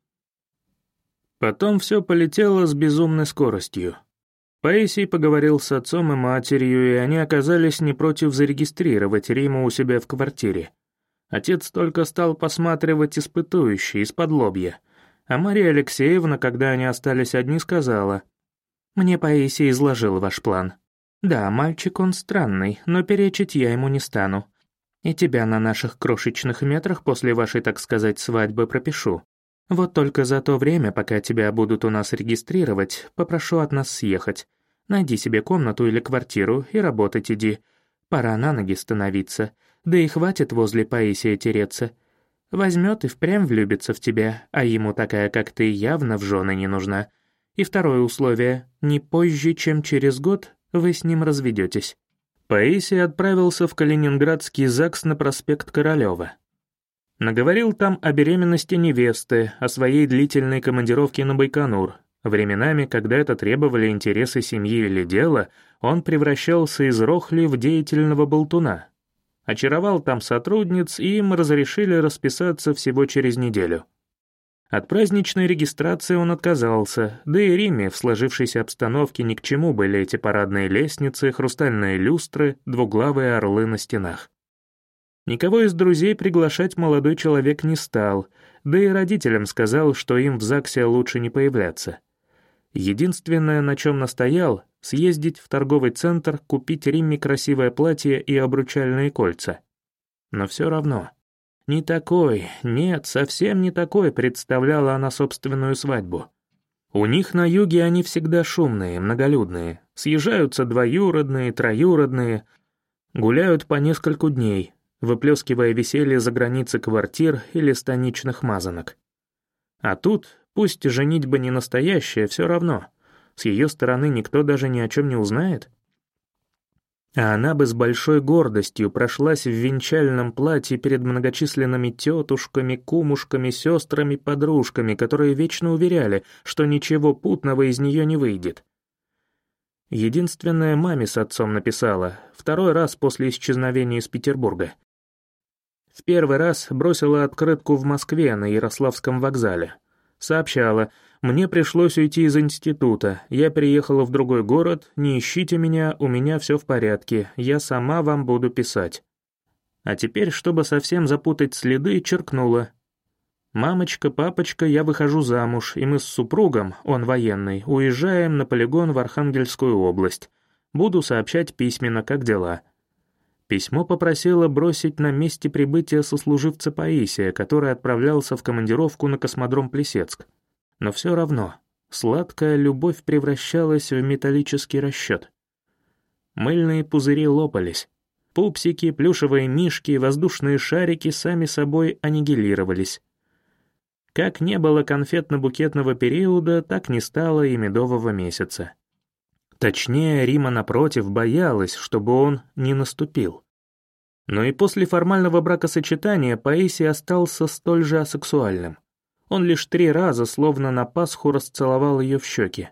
Потом все полетело с безумной скоростью. Паисий поговорил с отцом и матерью, и они оказались не против зарегистрировать Риму у себя в квартире. Отец только стал посматривать испытующе, из-под лобья, а Мария Алексеевна, когда они остались одни, сказала: «Мне Паисий изложил ваш план. Да, мальчик он странный, но перечить я ему не стану. И тебя на наших крошечных метрах после вашей, так сказать, свадьбы пропишу. Вот только за то время, пока тебя будут у нас регистрировать, попрошу от нас съехать. Найди себе комнату или квартиру и работать иди. Пора на ноги становиться. Да и хватит возле Паисия тереться. Возьмет и впрямь влюбится в тебя, а ему такая, как ты, явно в жены не нужна. И второе условие — не позже, чем через год вы с ним разведетесь». Паисий отправился в Калининградский ЗАГС на проспект Королёва. Наговорил там о беременности невесты, о своей длительной командировке на Байконур. Временами, когда это требовали интересы семьи или дела, он превращался из рохли в деятельного болтуна. Очаровал там сотрудниц, и им разрешили расписаться всего через неделю. От праздничной регистрации он отказался, да и Риме в сложившейся обстановке ни к чему были эти парадные лестницы, хрустальные люстры, двуглавые орлы на стенах. Никого из друзей приглашать молодой человек не стал, да и родителям сказал, что им в ЗАГСе лучше не появляться. Единственное, на чем настоял, съездить в торговый центр, купить Римме красивое платье и обручальные кольца. Но все равно, не такой, нет, совсем не такой представляла она собственную свадьбу. У них на юге они всегда шумные, многолюдные, съезжаются двоюродные, троюродные, гуляют по нескольку дней, выплескивая веселье за границы квартир или станичных мазанок. А тут, пусть женитьба не настоящая, все равно, с ее стороны никто даже ни о чем не узнает. А она бы с большой гордостью прошлась в венчальном платье перед многочисленными тетушками, кумушками, сестрами, подружками, которые вечно уверяли, что ничего путного из нее не выйдет. Единственное, маме с отцом написала, второй раз после исчезновения из Петербурга. В первый раз бросила открытку в Москве на Ярославском вокзале. Сообщала: «Мне пришлось уйти из института, я переехала в другой город, не ищите меня, у меня все в порядке, я сама вам буду писать». А теперь, чтобы совсем запутать следы, черкнула: «Мамочка, папочка, я выхожу замуж, и мы с супругом, он военный, уезжаем на полигон в Архангельскую область. Буду сообщать письменно, как дела». Письмо попросило бросить на месте прибытия сослуживца Паисия, который отправлялся в командировку на космодром Плесецк. Но все равно сладкая любовь превращалась в металлический расчет. Мыльные пузыри лопались. Пупсики, плюшевые мишки, воздушные шарики сами собой аннигилировались. Как не было конфетно-букетного периода, так не стало и медового месяца. Точнее, Рима, напротив, боялась, чтобы он не наступил. Но и после формального бракосочетания Паисий остался столь же асексуальным. Он лишь три раза, словно на Пасху, расцеловал ее в щеки.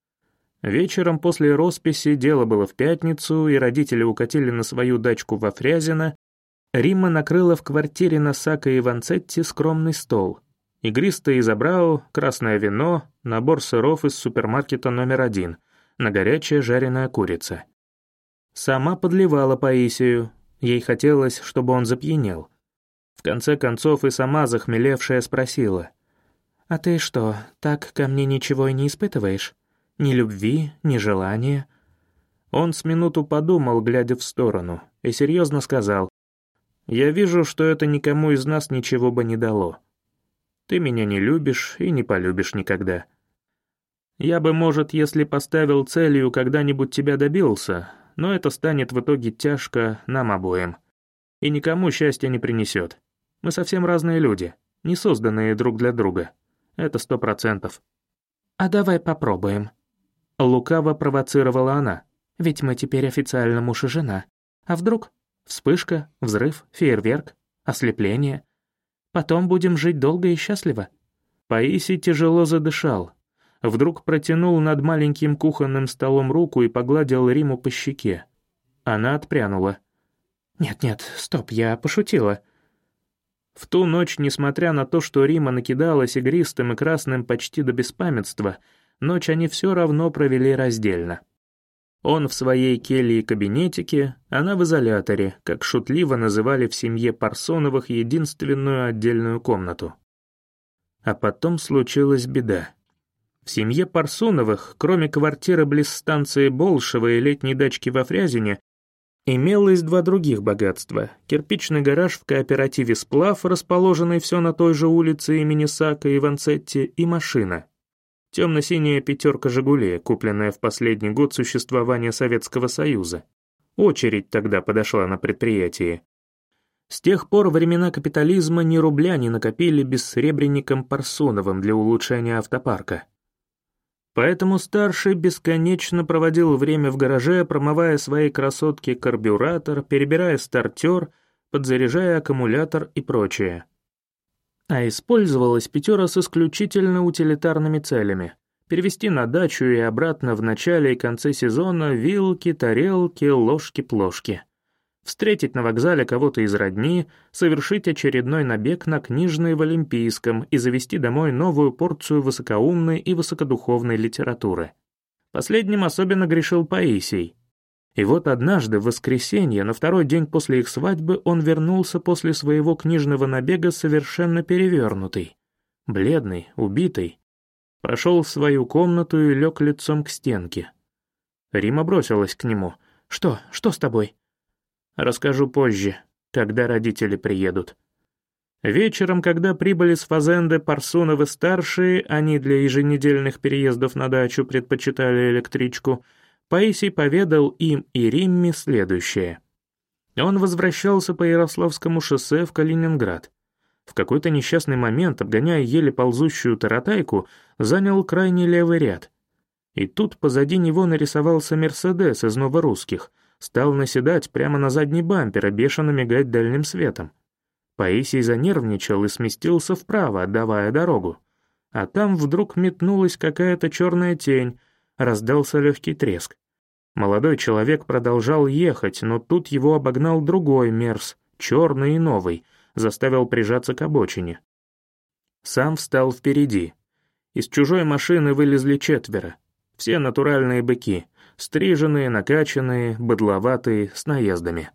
Вечером после росписи, дело было в пятницу, и родители укатили на свою дачку во Фрязино, Римма накрыла в квартире Носака и Ванцетти скромный стол. Игристое изобрау, красное вино, набор сыров из супермаркета номер один, на горячая жареная курица. Сама подливала Паисию, ей хотелось, чтобы он запьянел. В конце концов и сама захмелевшая спросила: «А ты что, так ко мне ничего и не испытываешь? Ни любви, ни желания?» Он с минуту подумал, глядя в сторону, и серьезно сказал: «Я вижу, что это никому из нас ничего бы не дало. Ты меня не любишь и не полюбишь никогда. Я бы, может, если поставил целью, когда-нибудь тебя добился, но это станет в итоге тяжко нам обоим. И никому счастья не принесет. Мы совсем разные люди, не созданные друг для друга. Это сто процентов». «А давай попробуем». Лукаво провоцировала она. «Ведь мы теперь официально муж и жена. А вдруг? Вспышка, взрыв, фейерверк, ослепление. Потом будем жить долго и счастливо». Паисий тяжело задышал. Вдруг протянул над маленьким кухонным столом руку и погладил Риму по щеке. Она отпрянула. «Нет-нет, стоп, я пошутила». В ту ночь, несмотря на то, что Рима накидалась игристым и красным почти до беспамятства, ночь они все равно провели раздельно. Он в своей келье и кабинетике, она в изоляторе, как шутливо называли в семье Парсоновых единственную отдельную комнату. А потом случилась беда. В семье Парсоновых, кроме квартиры близ станции Болшево и летней дачки во Фрязине, имелось два других богатства: кирпичный гараж в кооперативе «Сплав», расположенный все на той же улице имени Сака и Ванцетти, и машина. Темно-синяя пятерка «Жигули», купленная в последний год существования Советского Союза. Очередь тогда подошла на предприятии. С тех пор времена капитализма ни рубля не накопили бессребренником Парсоновым для улучшения автопарка. Поэтому старший бесконечно проводил время в гараже, промывая своей красотке карбюратор, перебирая стартер, подзаряжая аккумулятор и прочее. А использовалась пятера с исключительно утилитарными целями: перевести на дачу и обратно в начале и конце сезона вилки, тарелки, ложки-плошки. Встретить на вокзале кого-то из родни, совершить очередной набег на книжный в Олимпийском и завести домой новую порцию высокоумной и высокодуховной литературы. Последним особенно грешил Паисий. И вот однажды, в воскресенье, на второй день после их свадьбы, он вернулся после своего книжного набега совершенно перевернутый, бледный, убитый. Прошел в свою комнату и лег лицом к стенке. Рима бросилась к нему. «Что? Что с тобой?» «Расскажу позже, когда родители приедут». Вечером, когда прибыли с фазенды Парсуновы-старшие, они для еженедельных переездов на дачу предпочитали электричку, Паисий поведал им и Римме следующее. Он возвращался по Ярославскому шоссе в Калининград. В какой-то несчастный момент, обгоняя еле ползущую таратайку, занял крайний левый ряд. И тут позади него нарисовался «Мерседес» из новорусских, стал наседать прямо на задний бампер и бешено мигать дальним светом. Паисий занервничал и сместился вправо, отдавая дорогу. А там вдруг метнулась какая-то черная тень, раздался легкий треск. Молодой человек продолжал ехать, но тут его обогнал другой «Мерс», черный и новый, заставил прижаться к обочине. Сам встал впереди. Из чужой машины вылезли четверо. Все натуральные быки, стриженные, накачанные, быдловатые, с наездами.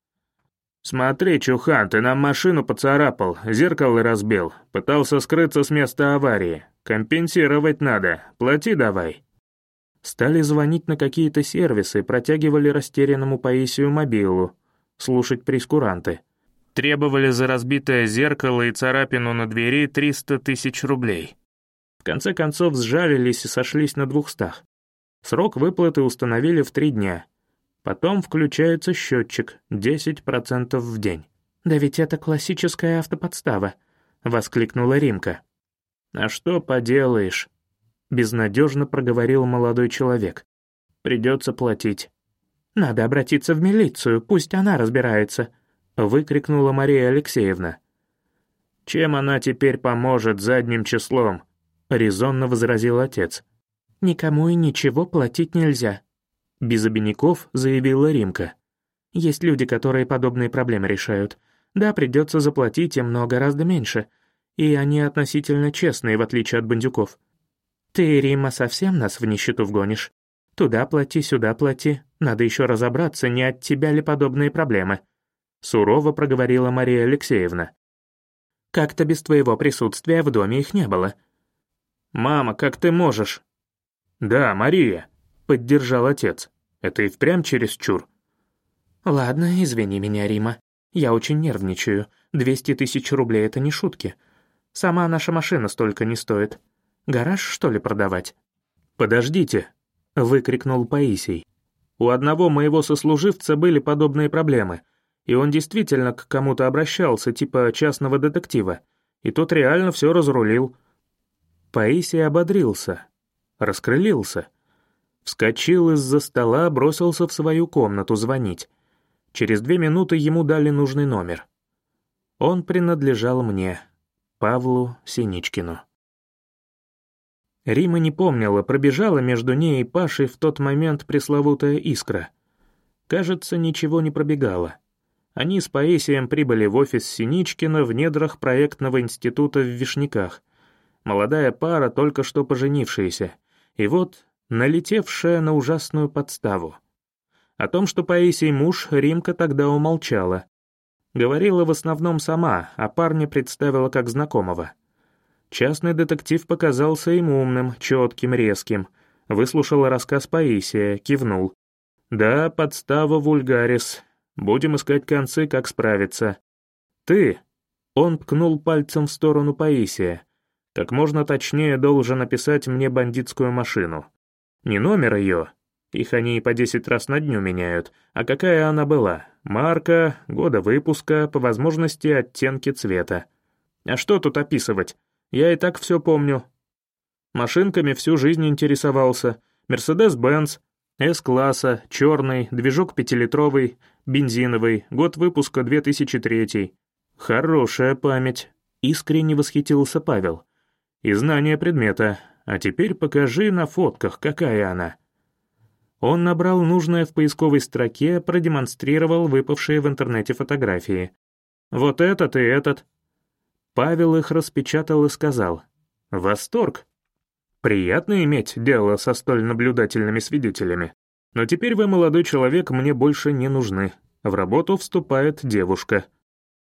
«Смотри, чухан, ты нам машину поцарапал, зеркало разбил, пытался скрыться с места аварии. Компенсировать надо, плати давай». Стали звонить на какие-то сервисы, протягивали растерянному Паисию мобилу, слушать прейскуранты. Требовали за разбитое зеркало и царапину на двери триста тысяч рублей. В конце концов сжалились и сошлись на двухстах. Срок выплаты установили в три дня. Потом включается счетчик, десять процентов в день. «Да ведь это классическая автоподстава», — воскликнула Римка. «А что поделаешь?» — безнадежно проговорил молодой человек. «Придется платить». «Надо обратиться в милицию, пусть она разбирается», — выкрикнула Мария Алексеевна. «Чем она теперь поможет задним числом?» — резонно возразил отец. «Никому и ничего платить нельзя», — без обиняков заявила Римка. «Есть люди, которые подобные проблемы решают. Да, придется заплатить им, но гораздо меньше. И они относительно честные, в отличие от бандюков. Ты, Рима, совсем нас в нищету вгонишь? Туда плати, сюда плати. Надо еще разобраться, не от тебя ли подобные проблемы», — сурово проговорила Мария Алексеевна. «Как-то без твоего присутствия в доме их не было». «Мама, как ты можешь?» «Да, Мария», — поддержал отец. «Это и впрямь чересчур». «Ладно, извини меня, Рима. Я очень нервничаю. двести тысяч рублей — это не шутки. Сама наша машина столько не стоит. Гараж, что ли, продавать?» «Подождите», — выкрикнул Паисий. «У одного моего сослуживца были подобные проблемы, и он действительно к кому-то обращался, типа частного детектива, и тот реально все разрулил». Паисий ободрился, раскрылился. Вскочил из-за стола, бросился в свою комнату звонить. Через две минуты ему дали нужный номер. Он принадлежал мне, Павлу Синичкину. Рима не помнила, пробежала между ней и Пашей в тот момент пресловутая искра. Кажется, ничего не пробегало. Они с Паисием прибыли в офис Синичкина в недрах проектного института в Вишняках. Молодая пара, только что поженившаяся. И вот налетевшая на ужасную подставу. О том, что Паисий муж, Римка тогда умолчала. Говорила в основном сама, а парня представила как знакомого. Частный детектив показался им умным, четким, резким. Выслушал рассказ Паисия, кивнул. «Да, подстава вульгарис. Будем искать концы, как справиться. Ты...» Он ткнул пальцем в сторону Паисия. «Как можно точнее должен описать мне бандитскую машину. Не номер ее, их они по десять раз на дню меняют, а какая она была, марка, года выпуска, по возможности оттенки цвета. А что тут описывать? Я и так все помню. Машинками всю жизнь интересовался. Мерседес-Бенц, С-класса, черный, движок пятилитровый, бензиновый, год выпуска две тысячи третий. Хорошая память», — искренне восхитился Павел. «И знание предмета. А теперь покажи на фотках, какая она». Он набрал нужное в поисковой строке, продемонстрировал выпавшие в интернете фотографии. «Вот этот и этот». Павел их распечатал и сказал. «Восторг! Приятно иметь дело со столь наблюдательными свидетелями. Но теперь вы, молодой человек, мне больше не нужны. В работу вступает девушка».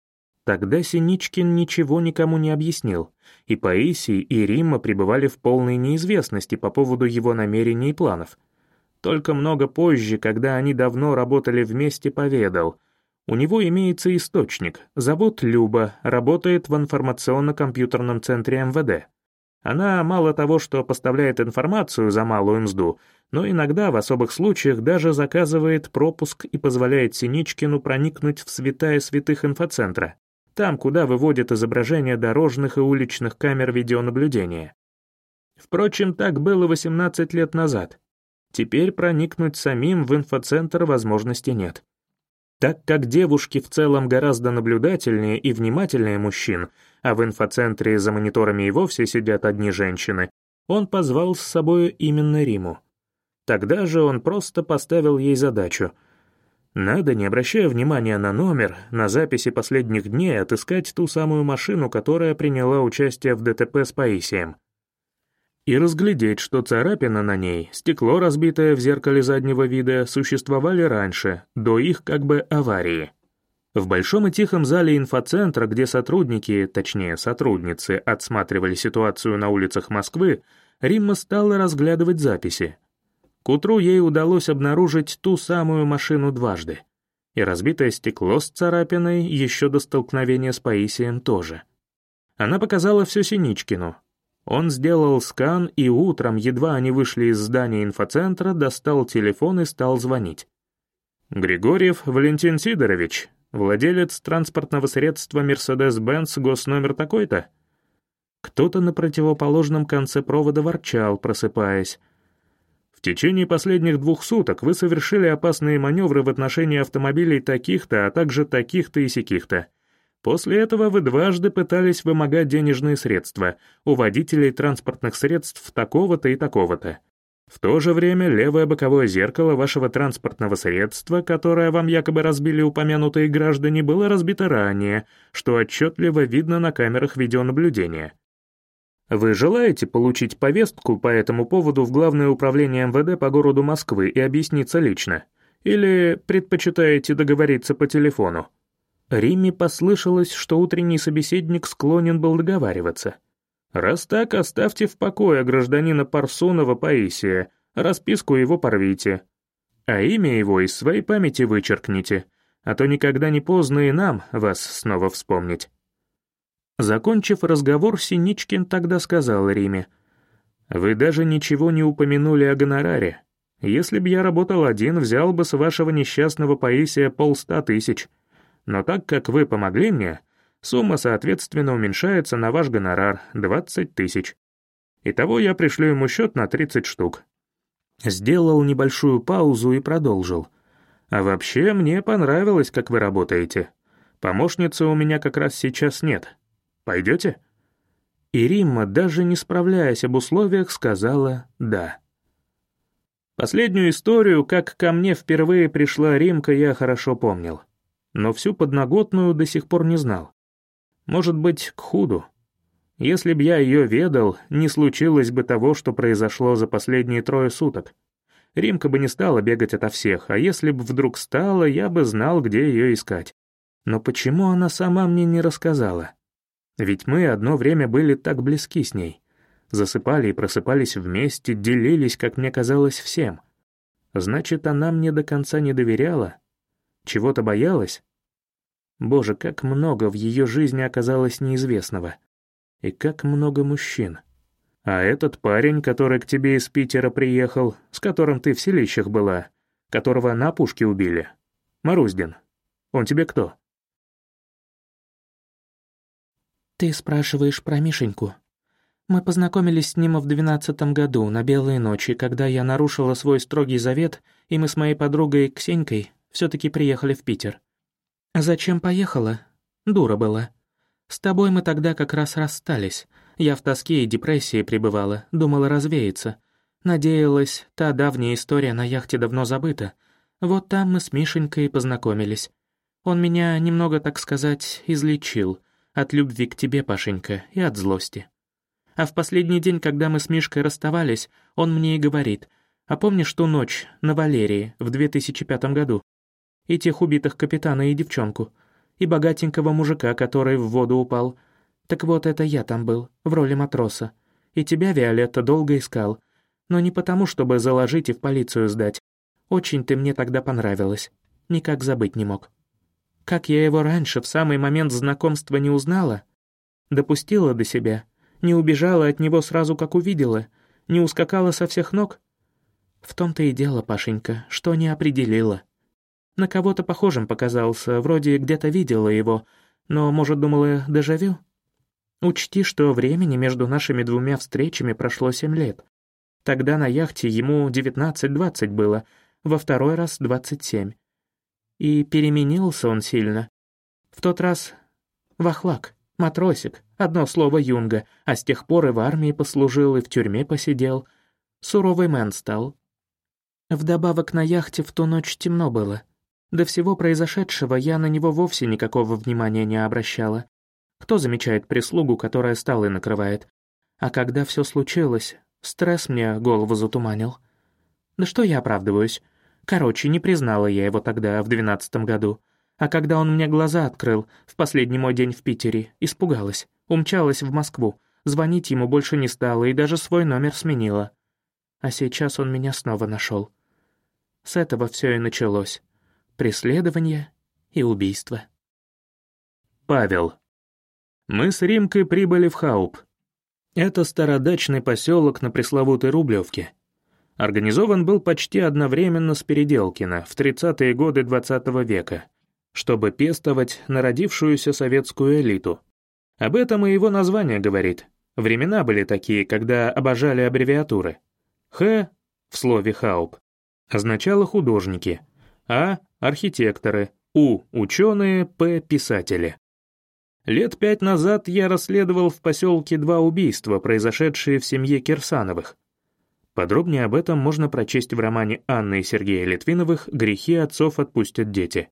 Тогда Синичкин ничего никому не объяснил, и Паисий, и Римма пребывали в полной неизвестности по поводу его намерений и планов. Только много позже, когда они давно работали вместе, поведал. У него имеется источник, зовут Люба, работает в информационно-компьютерном центре эм вэ дэ. Она мало того, что поставляет информацию за малую мзду, но иногда в особых случаях даже заказывает пропуск и позволяет Синичкину проникнуть в святая святых инфоцентра, там, куда выводят изображения дорожных и уличных камер видеонаблюдения. Впрочем, так было восемнадцать лет назад. Теперь проникнуть самим в инфоцентр возможности нет. Так как девушки в целом гораздо наблюдательнее и внимательнее мужчин, а в инфоцентре за мониторами и вовсе сидят одни женщины, он позвал с собой именно Риму. Тогда же он просто поставил ей задачу. Надо, не обращая внимания на номер, на записи последних дней отыскать ту самую машину, которая приняла участие в дэ тэ пэ с Паисием. И разглядеть, что царапина на ней, стекло, разбитое в зеркале заднего вида, существовали раньше, до их как бы аварии. В большом и тихом зале инфоцентра, где сотрудники, точнее сотрудницы, отсматривали ситуацию на улицах Москвы, Римма стала разглядывать записи. К утру ей удалось обнаружить ту самую машину дважды. И разбитое стекло с царапиной еще до столкновения с Паисием тоже. Она показала все Синичкину. Он сделал скан, и утром, едва они вышли из здания инфоцентра, достал телефон и стал звонить. «Григорьев Валентин Сидорович, владелец транспортного средства Мерседес-Бенц, госномер такой-то?» Кто-то на противоположном конце провода ворчал, просыпаясь. «В течение последних двух суток вы совершили опасные маневры в отношении автомобилей таких-то, а также таких-то и сяких-то. После этого вы дважды пытались вымогать денежные средства у водителей транспортных средств такого-то и такого-то. В то же время левое боковое зеркало вашего транспортного средства, которое вам якобы разбили упомянутые граждане, было разбито ранее, что отчетливо видно на камерах видеонаблюдения. Вы желаете получить повестку по этому поводу в Главное управление эм вэ дэ по городу Москвы и объясниться лично? Или предпочитаете договориться по телефону?» Римме послышалось, что утренний собеседник склонен был договариваться. «Раз так, оставьте в покое гражданина Парсунова Паисия, расписку его порвите, а имя его из своей памяти вычеркните, а то никогда не поздно и нам вас снова вспомнить». Закончив разговор, Синичкин тогда сказал Риме: «Вы даже ничего не упомянули о гонораре. Если б я работал один, взял бы с вашего несчастного Паисия полста тысяч. Но так как вы помогли мне, сумма, соответственно, уменьшается на ваш гонорар — двадцать тысяч. Итого я пришлю ему счет на тридцать штук». Сделал небольшую паузу и продолжил. «А вообще, мне понравилось, как вы работаете. Помощницы у меня как раз сейчас нет. Пойдете?» И Римма, даже не справляясь об условиях, сказала «да». Последнюю историю, как ко мне впервые пришла Римка, я хорошо помнил. Но всю подноготную до сих пор не знал. Может быть, к худу. Если б я ее ведал, не случилось бы того, что произошло за последние трое суток. Римка бы не стала бегать ото всех, а если бы вдруг стала, я бы знал, где ее искать. Но почему она сама мне не рассказала? Ведь мы одно время были так близки с ней. Засыпали и просыпались вместе, делились, как мне казалось, всем. Значит, она мне до конца не доверяла? Чего-то боялась? Боже, как много в ее жизни оказалось неизвестного. И как много мужчин. А этот парень, который к тебе из Питера приехал, с которым ты в селищах была, которого на опушке убили, Маруздин, он тебе кто? «Ты спрашиваешь про Мишеньку. Мы познакомились с ним в двенадцатом году, на белые ночи, когда я нарушила свой строгий завет, и мы с моей подругой Ксенькой все-таки приехали в Питер. Зачем поехала? Дура была. С тобой мы тогда как раз расстались. Я в тоске и депрессии пребывала, думала развеяться. Надеялась, та давняя история на яхте давно забыта. Вот там мы с Мишенькой познакомились. Он меня немного, так сказать, излечил. От любви к тебе, Пашенька, и от злости. А в последний день, когда мы с Мишкой расставались, он мне и говорит: «А помнишь ту ночь на Валерии в две тысячи пятом году? И тех убитых капитана и девчонку? и богатенького мужика, который в воду упал. Так вот, это я там был, в роли матроса. И тебя, Виолетта, долго искал. Но не потому, чтобы заложить и в полицию сдать. Очень ты мне тогда понравилась. Никак забыть не мог. Как я его раньше, в самый момент знакомства, не узнала? Допустила до себя. Не убежала от него сразу, как увидела. Не ускакала со всех ног. В том-то и дело, Пашенька, что не определила. На кого-то похожим показался, вроде где-то видела его, но, может, думала, дежавю? Учти, что времени между нашими двумя встречами прошло семь лет. Тогда на яхте ему девятнадцать-двадцать было, во второй раз двадцать семь. И переменился он сильно. В тот раз вахлак, матросик, одно слово юнга, а с тех пор и в армии послужил, и в тюрьме посидел. Суровый мэн стал. Вдобавок на яхте в ту ночь темно было. До всего произошедшего я на него вовсе никакого внимания не обращала. Кто замечает прислугу, которая столы накрывает? А когда все случилось, стресс мне голову затуманил. Да что я оправдываюсь? Короче, не признала я его тогда, в двенадцатом году. А когда он мне глаза открыл, в последний мой день в Питере, испугалась, умчалась в Москву, звонить ему больше не стала и даже свой номер сменила. А сейчас он меня снова нашел. С этого все и началось. Преследование и убийство. Павел. Мы с Римкой прибыли в Хауп. Это стародачный поселок на пресловутой Рублевке. Организован был почти одновременно с Переделкино в тридцатые годы двадцатого века, чтобы пестовать народившуюся советскую элиту. Об этом и его название говорит. Времена были такие, когда обожали аббревиатуры. «Х» в слове «Хауп» означало «художники», «А» — «архитекторы», «У» — «ученые», «П» — «писатели». Лет пять назад я расследовал в поселке два убийства, произошедшие в семье Кирсановых. Подробнее об этом можно прочесть в романе Анны и Сергея Литвиновых «Грехи отцов отпустят дети».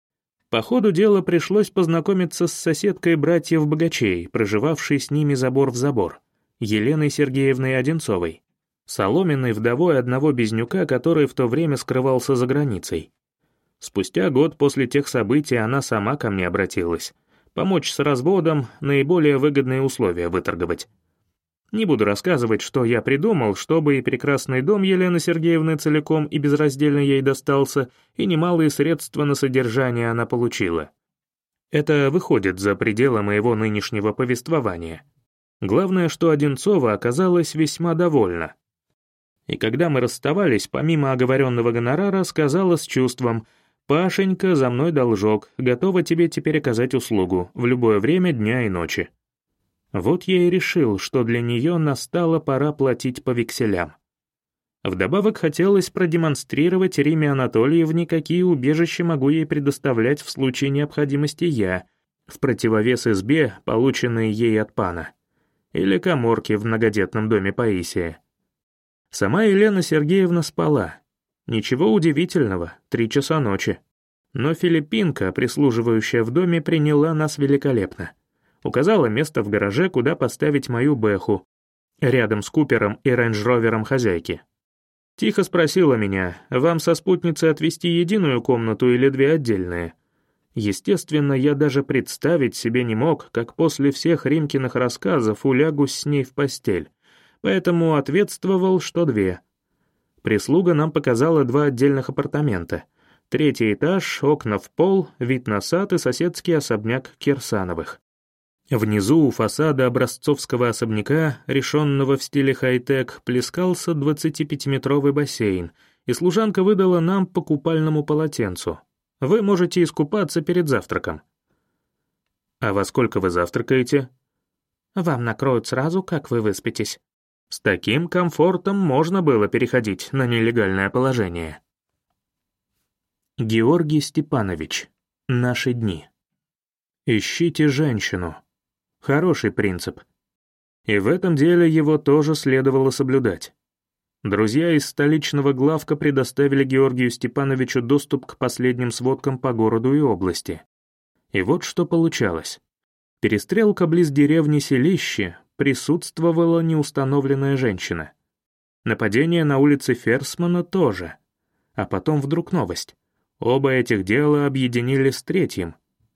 По ходу дела пришлось познакомиться с соседкой братьев-богачей, проживавшей с ними забор в забор, Еленой Сергеевной Одинцовой, соломенной вдовой одного безнюка, который в то время скрывался за границей. Спустя год после тех событий она сама ко мне обратилась. Помочь с разводом, наиболее выгодные условия выторговать. Не буду рассказывать, что я придумал, чтобы и прекрасный дом Елены Сергеевны целиком и безраздельно ей достался, и немалые средства на содержание она получила. Это выходит за пределы моего нынешнего повествования. Главное, что Одинцова оказалась весьма довольна. И когда мы расставались, помимо оговоренного гонорара, сказала с чувством: «Пашенька, за мной должок, готова тебе теперь оказать услугу, в любое время дня и ночи». Вот я и решил, что для нее настала пора платить по векселям. Вдобавок хотелось продемонстрировать Риме Анатольевне, какие убежища могу ей предоставлять в случае необходимости я, в противовес избе, полученной ей от пана, или каморке в многодетном доме Паисия. Сама Елена Сергеевна спала. Ничего удивительного, три часа ночи. Но филиппинка, прислуживающая в доме, приняла нас великолепно. Указала место в гараже, куда поставить мою бэху, рядом с Купером и рейндж-ровером хозяйки. Тихо спросила меня: «Вам со спутницей отвести единую комнату или две отдельные?» Естественно, я даже представить себе не мог, как после всех Римкиных рассказов улягусь с ней в постель, поэтому ответствовал, что две. Прислуга нам показала два отдельных апартамента. Третий этаж, окна в пол, вид на сад и соседский особняк Кирсановых. Внизу у фасада образцовского особняка, решенного в стиле хай-тек, плескался двадцатипятиметровый бассейн, и служанка выдала нам по купальному полотенцу. Вы можете искупаться перед завтраком. А во сколько вы завтракаете? Вам накроют сразу, как вы выспитесь. С таким комфортом можно было переходить на нелегальное положение. Георгий Степанович. Наши дни. Ищите женщину. Хороший принцип. И в этом деле его тоже следовало соблюдать. Друзья из столичного главка предоставили Георгию Степановичу доступ к последним сводкам по городу и области. И вот что получалось. Перестрелка близ деревни Селище присутствовала неустановленная женщина. Нападение на улице Ферсмана тоже. А потом вдруг новость. Оба этих дела объединили с третьим.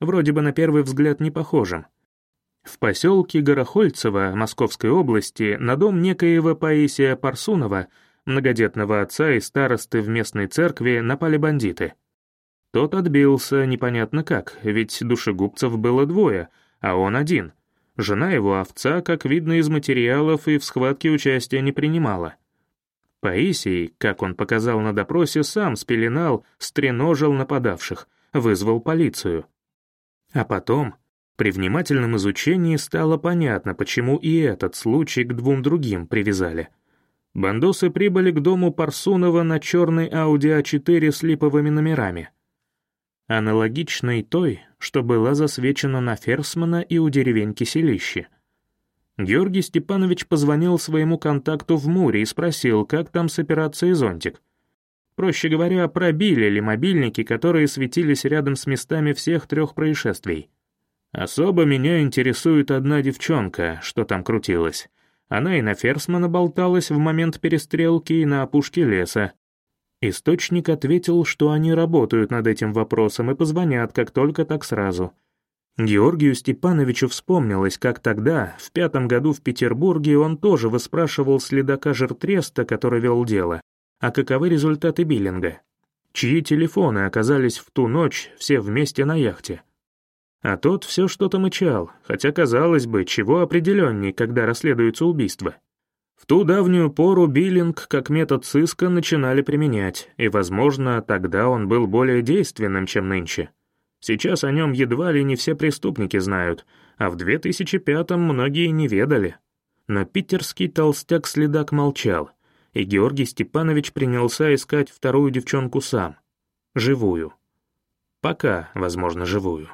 вроде бы на первый взгляд не похожим. В поселке Горохольцево Московской области на дом некоего Паисия Парсунова, многодетного отца и старосты в местной церкви, напали бандиты. Тот отбился непонятно как, ведь душегубцев было двое, а он один. Жена его, овца, как видно из материалов, и в схватке участия не принимала. Паисий, как он показал на допросе, сам спеленал, стреножил нападавших, вызвал полицию. А потом, при внимательном изучении, стало понятно, почему и этот случай к двум другим привязали. Бандосы прибыли к дому Парсунова на черной Ауди а четыре с липовыми номерами, аналогичной той, что была засвечена на Ферсмана и у деревеньки Селище. Георгий Степанович позвонил своему контакту в Муре и спросил, как там с операцией «Зонтик». Проще говоря, пробили ли мобильники, которые светились рядом с местами всех трех происшествий. Особо меня интересует одна девчонка, что там крутилась. Она и на Ферсмана болталась в момент перестрелки, и на опушке леса. Источник ответил, что они работают над этим вопросом и позвонят, как только так сразу. Георгию Степановичу вспомнилось, как тогда, в пятом году в Петербурге, он тоже выспрашивал следака Жиртреста, который вел дело, а каковы результаты биллинга, чьи телефоны оказались в ту ночь все вместе на яхте. А тот все что-то мычал, хотя, казалось бы, чего определенней, когда расследуется убийство. В ту давнюю пору биллинг как метод сыска начинали применять, и, возможно, тогда он был более действенным, чем нынче. Сейчас о нем едва ли не все преступники знают, а в две тысячи пятом многие не ведали. Но питерский толстяк-следак молчал, и Георгий Степанович принялся искать вторую девчонку сам. Живую. Пока, возможно, живую.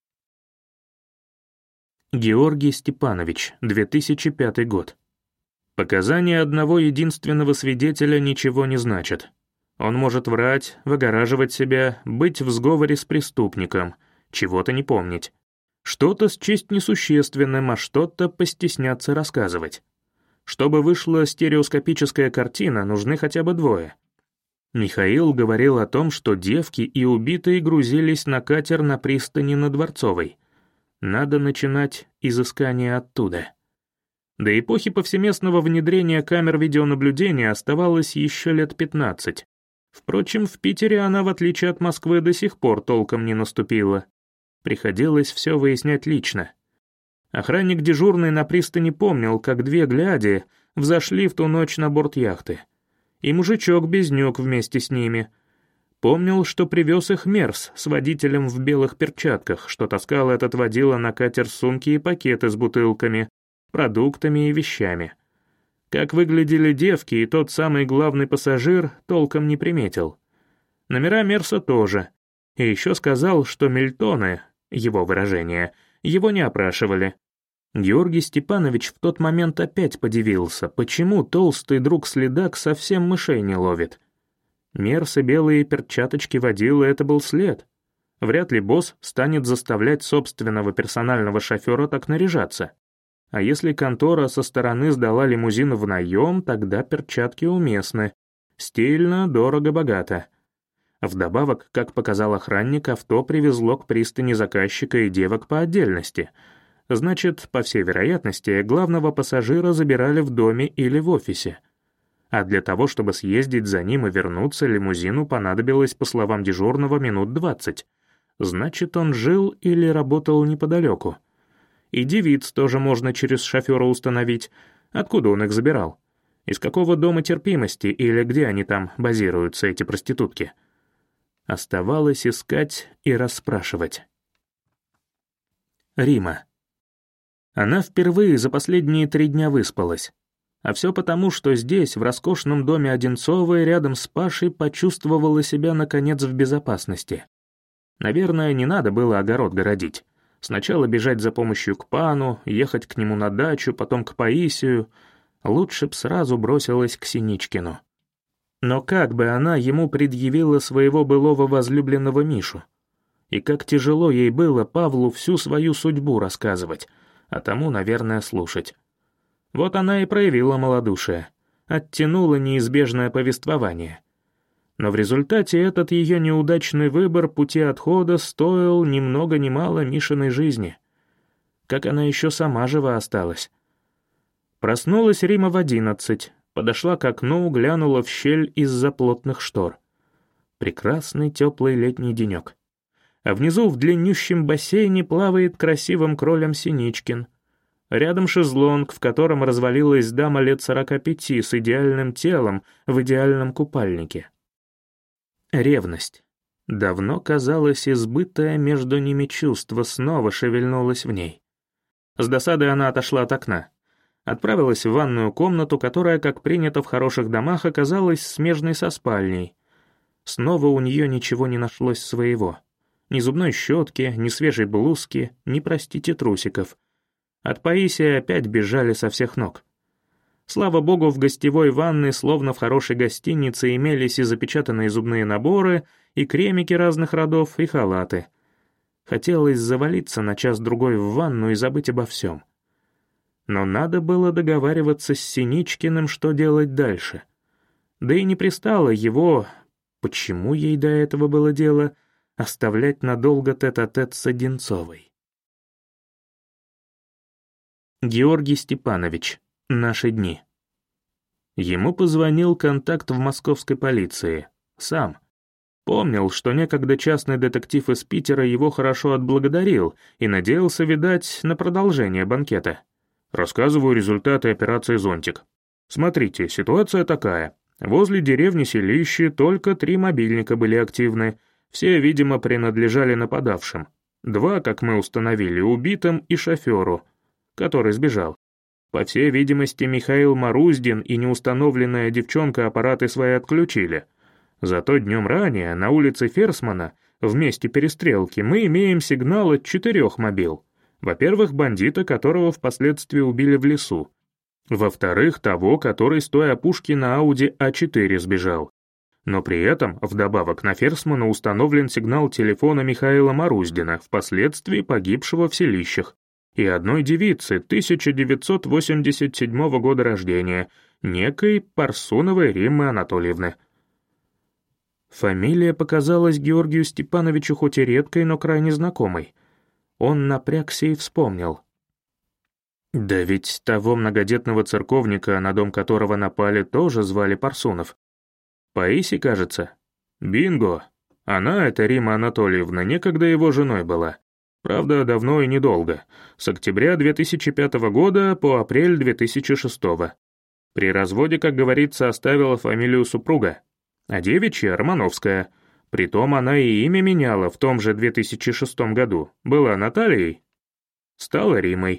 Георгий Степанович, две тысячи пятый год. Показания одного единственного свидетеля ничего не значат. Он может врать, выгораживать себя, быть в сговоре с преступником, чего-то не помнить. Что-то счесть несущественным, а что-то постесняться рассказывать. Чтобы вышла стереоскопическая картина, нужны хотя бы двое. Михаил говорил о том, что девки и убитые грузились на катер на пристани на Дворцовой. Надо начинать изыскание оттуда. До эпохи повсеместного внедрения камер видеонаблюдения оставалось еще лет пятнадцать. Впрочем, в Питере она, в отличие от Москвы, до сих пор толком не наступила. Приходилось все выяснять лично. Охранник дежурный на пристани помнил, как две гляди взошли в ту ночь на борт яхты. И мужичок-безнюк вместе с ними. Помнил, что привез их Мерс с водителем в белых перчатках, что таскал этот водила на катер сумки и пакеты с бутылками, продуктами и вещами. Как выглядели девки и тот самый главный пассажир, толком не приметил. Номера Мерса тоже. И еще сказал, что Мильтоны, его выражение, его не опрашивали. Георгий Степанович в тот момент опять подивился, почему толстый друг-следак совсем мышей не ловит. Мерс и белые перчаточки водила — это был след. Вряд ли босс станет заставлять собственного персонального шофера так наряжаться. А если контора со стороны сдала лимузин в наем, тогда перчатки уместны. Стильно, дорого, богато. Вдобавок, как показал охранник, авто привезло к пристани заказчика и девок по отдельности. Значит, по всей вероятности, главного пассажира забирали в доме или в офисе. А для того, чтобы съездить за ним и вернуться, лимузину понадобилось, по словам дежурного, минут двадцать. Значит, он жил или работал неподалеку. И девиц тоже можно через шофера установить. Откуда он их забирал? Из какого дома терпимости или где они там базируются, эти проститутки? Оставалось искать и расспрашивать. Рима. Она впервые за последние три дня выспалась. А все потому, что здесь, в роскошном доме Одинцовой, рядом с Пашей, почувствовала себя, наконец, в безопасности. Наверное, не надо было огород городить. Сначала бежать за помощью к пану, ехать к нему на дачу, потом к Паисию. Лучше б сразу бросилась к Синичкину. Но как бы она ему предъявила своего былого возлюбленного Мишу? И как тяжело ей было Павлу всю свою судьбу рассказывать, а тому, наверное, слушать. Вот она и проявила малодушие, оттянула неизбежное повествование. Но в результате этот ее неудачный выбор пути отхода стоил ни много ни мало Мишиной жизни. Как она еще сама жива осталась. Проснулась Рима в одиннадцать, подошла к окну, глянула в щель из-за плотных штор. Прекрасный теплый летний денек. А внизу в длиннющем бассейне плавает красивым кролем Синичкин. Рядом шезлонг, в котором развалилась дама лет сорока пяти с идеальным телом в идеальном купальнике. Ревность. Давно, казалось, избытое между ними чувство снова шевельнулось в ней. С досадой она отошла от окна. Отправилась в ванную комнату, которая, как принято в хороших домах, оказалась смежной со спальней. Снова у нее ничего не нашлось своего. Ни зубной щетки, ни свежей блузки, ни, простите, трусиков. От Паисия опять бежали со всех ног. Слава богу, в гостевой ванной, словно в хорошей гостинице, имелись и запечатанные зубные наборы, и кремики разных родов, и халаты. Хотелось завалиться на час-другой в ванну и забыть обо всем. Но надо было договариваться с Синичкиным, что делать дальше. Да и не пристало его, почему ей до этого было дело, оставлять надолго тет-а-тет с Одинцовой. Георгий Степанович. Наши дни. Ему позвонил контакт в московской полиции. Сам. Помнил, что некогда частный детектив из Питера его хорошо отблагодарил и надеялся, видать, на продолжение банкета. Рассказываю результаты операции «Зонтик». Смотрите, ситуация такая. Возле деревни Селище только три мобильника были активны. Все, видимо, принадлежали нападавшим. Два, как мы установили, убитым и шоферу, который сбежал. По всей видимости, Михаил Маруздин и неустановленная девчонка аппараты свои отключили. Зато днем ранее на улице Ферсмана, в месте перестрелки, мы имеем сигнал от четырех мобил. Во-первых, бандита, которого впоследствии убили в лесу. Во-вторых, того, который с той опушки на Ауди А четыре сбежал. Но при этом, вдобавок, на Ферсмана установлен сигнал телефона Михаила Маруздина, впоследствии погибшего в Селищах, и одной девицы тысяча девятьсот восемьдесят седьмого года рождения, некой Парсуновой Риммы Анатольевны. Фамилия показалась Георгию Степановичу хоть и редкой, но крайне знакомой. Он напрягся и вспомнил. Да ведь того многодетного церковника, на дом которого напали, тоже звали Парсунов. Паисий, кажется? Бинго! Она, эта Римма Анатольевна, некогда его женой была. Правда, давно и недолго. С октября две тысячи пятого года по апрель две тысячи шестого. При разводе, как говорится, оставила фамилию супруга. А девичья — Романовская. Притом она и имя меняла в том же две тысячи шестом году. Была Натальей, стала Римой.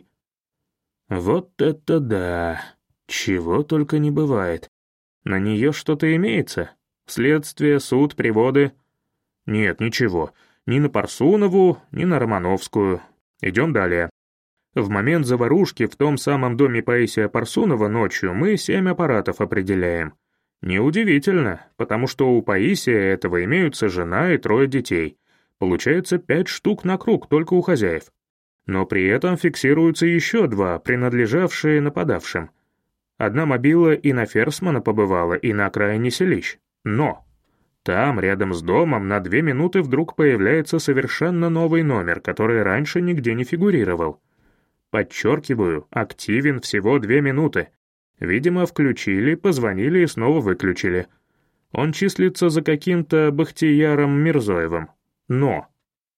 Вот это да! Чего только не бывает. На нее что-то имеется? Следствие, суд, приводы? Нет, ничего. Ни на Парсунову, ни на Романовскую. Идем далее. В момент заварушки в том самом доме Паисия Парсунова ночью мы семь аппаратов определяем. Неудивительно, потому что у Паисия этого имеются жена и трое детей. Получается пять штук на круг только у хозяев. Но при этом фиксируются еще два, принадлежавшие нападавшим. Одна мобила и на Ферсмана побывала, и на окраине Селищ. Но там, рядом с домом, на две минуты вдруг появляется совершенно новый номер, который раньше нигде не фигурировал. Подчеркиваю, активен всего две минуты. Видимо, включили, позвонили и снова выключили. Он числится за каким-то Бахтияром Мирзоевым. Но!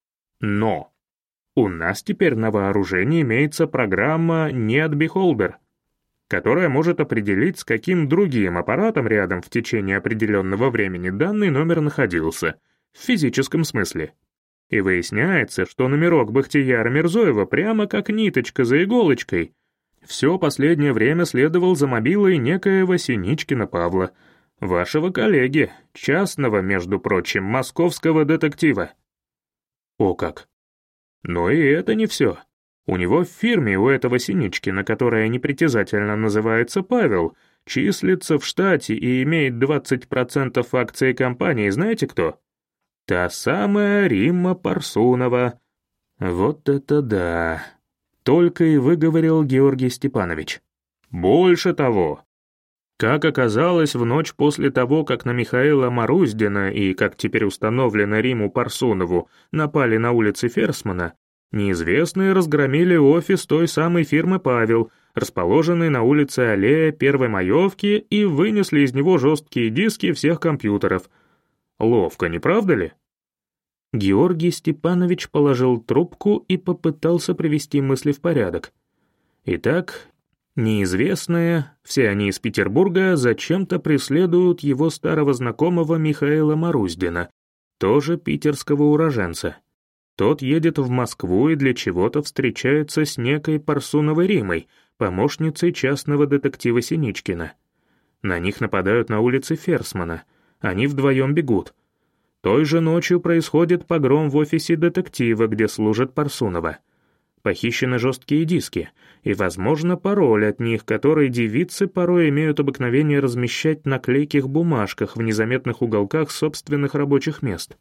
Но! У нас теперь на вооружении имеется программа NetBeholder, которая может определить, с каким другим аппаратом рядом в течение определенного времени данный номер находился, в физическом смысле. И выясняется, что номерок Бахтияра Мирзоева прямо как ниточка за иголочкой все последнее время следовал за мобилой некоего Синичкина Павла, вашего коллеги, частного, между прочим, московского детектива. О как! Но и это не все. У него в фирме, у этого Синичкина, которая непритязательно называется Павел, числится в штате и имеет двадцать процентов акций компании, знаете кто? Та самая Римма Парсунова. Вот это да! Только и выговорил Георгий Степанович. Больше того. Как оказалось, в ночь после того, как на Михаила Маруздина и, как теперь установлено, Риму Парсунову напали на улице Ферсмана, неизвестные разгромили офис той самой фирмы «Павел», расположенный на улице Аллея Первой Маевки, и вынесли из него жесткие диски всех компьютеров. Ловко, не правда ли? Георгий Степанович положил трубку и попытался привести мысли в порядок. Итак, неизвестные, все они из Петербурга, зачем-то преследуют его старого знакомого Михаила Маруздина, тоже питерского уроженца. Тот едет в Москву и для чего-то встречается с некой Парсуновой Римой, помощницей частного детектива Синичкина. На них нападают на улице Ферсмана, они вдвоем бегут. Той же ночью происходит погром в офисе детектива, где служит Парсунова. Похищены жесткие диски, и, возможно, пароль от них, который девицы порой имеют обыкновение размещать на клейких бумажках в незаметных уголках собственных рабочих мест.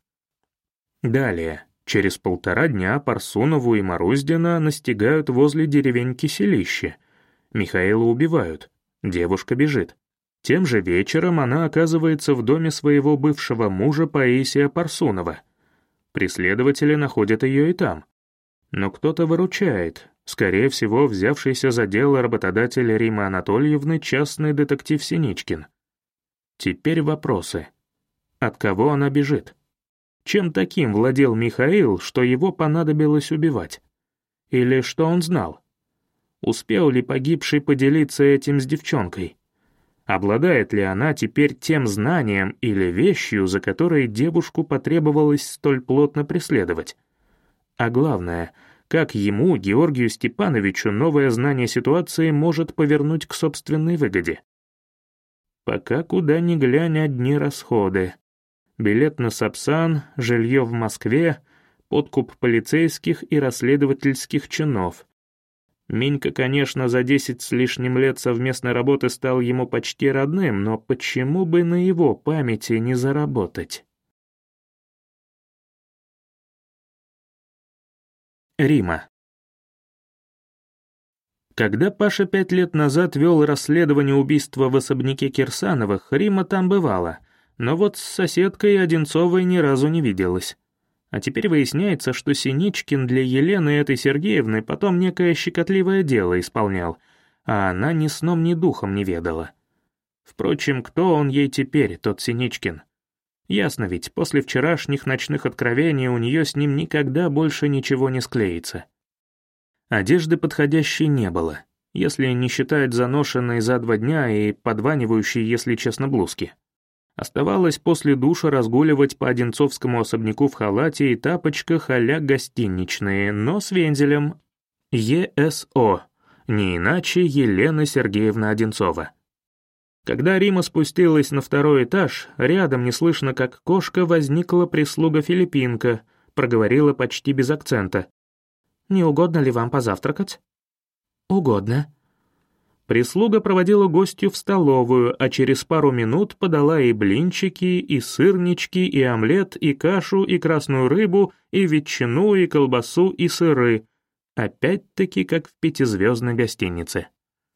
Далее, через полтора дня Парсунову и Маруздина настигают возле деревеньки Селище. Михаила убивают, девушка бежит. Тем же вечером она оказывается в доме своего бывшего мужа Паисия Парсунова. Преследователи находят ее и там. Но кто-то выручает, скорее всего, взявшийся за дело работодатель Римы Анатольевны частный детектив Синичкин. Теперь вопросы. От кого она бежит? Чем таким владел Михаил, что его понадобилось убивать? Или что он знал? Успел ли погибший поделиться этим с девчонкой? Обладает ли она теперь тем знанием или вещью, за которой девушку потребовалось столь плотно преследовать? А главное, как ему, Георгию Степановичу, новое знание ситуации может повернуть к собственной выгоде? Пока куда ни глянь, одни расходы. Билет на Сапсан, жилье в Москве, подкуп полицейских и расследовательских чинов. Минька, конечно, за десять с лишним лет совместной работы стал ему почти родным, но почему бы на его памяти не заработать? Рима. Когда Паша пять лет назад вел расследование убийства в особняке Кирсановых, Рима там бывала, но вот с соседкой Одинцовой ни разу не виделась. А теперь выясняется, что Синичкин для Елены этой Сергеевны потом некое щекотливое дело исполнял, а она ни сном, ни духом не ведала. Впрочем, кто он ей теперь, тот Синичкин? Ясно ведь, после вчерашних ночных откровений у нее с ним никогда больше ничего не склеится. Одежды подходящей не было, если не считать заношенной за два дня и подванивающей, если честно, блузки. Оставалось после душа разгуливать по одинцовскому особняку в халате и тапочках а-ля гостиничные, но с вензелем. Е С О, не иначе Елена Сергеевна Одинцова. Когда Рима спустилась на второй этаж, рядом неслышно как кошка возникла прислуга-филиппинка, проговорила почти без акцента. «Не угодно ли вам позавтракать?» «Угодно». Прислуга проводила гостью в столовую, а через пару минут подала и блинчики, и сырнички, и омлет, и кашу, и красную рыбу, и ветчину, и колбасу, и сыры. Опять-таки, как в пятизвездной гостинице.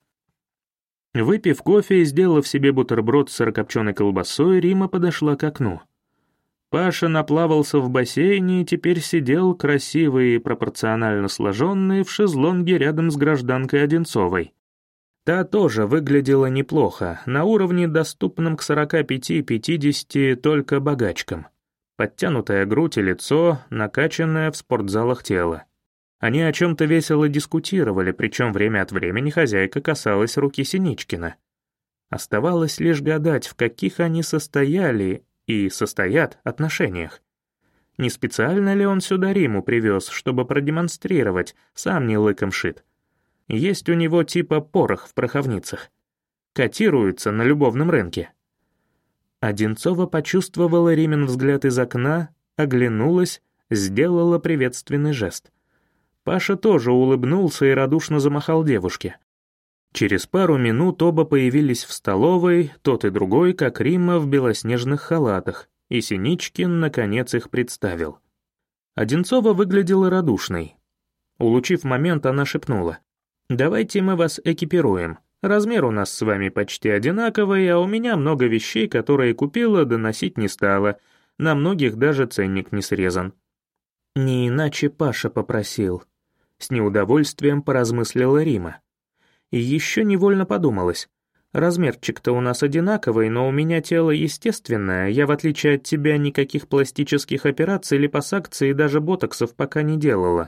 Выпив кофе и сделав себе бутерброд с сырокопченой колбасой, Рима подошла к окну. Паша наплавался в бассейне и теперь сидел, красивый и пропорционально сложенный, в шезлонге рядом с гражданкой Одинцовой. Та тоже выглядела неплохо, на уровне, доступном к сорока пяти - пятидесяти только богачкам. Подтянутая грудь и лицо, накачанное в спортзалах тело. Они о чем-то весело дискутировали, причем время от времени хозяйка касалась руки Синичкина. Оставалось лишь гадать, в каких они состояли и состоят отношениях. Не специально ли он сюда Риму привез, чтобы продемонстрировать, сам не лыком шит? Есть у него типа порох в пороховницах. Котируется на любовном рынке. Одинцова почувствовала Римин взгляд из окна, оглянулась, сделала приветственный жест. Паша тоже улыбнулся и радушно замахал девушке. Через пару минут оба появились в столовой, тот и другой, как Рима, в белоснежных халатах, и Синичкин, наконец, их представил. Одинцова выглядела радушной. Улучив момент, она шепнула: «Давайте мы вас экипируем. Размер у нас с вами почти одинаковый, а у меня много вещей, которые купила, да носить не стала. На многих даже ценник не срезан». «Не иначе Паша попросил», — с неудовольствием поразмыслила Рима. И еще невольно подумалось. Размерчик-то у нас одинаковый, но у меня тело естественное, я, в отличие от тебя, никаких пластических операций, липосакций и даже ботоксов пока не делала.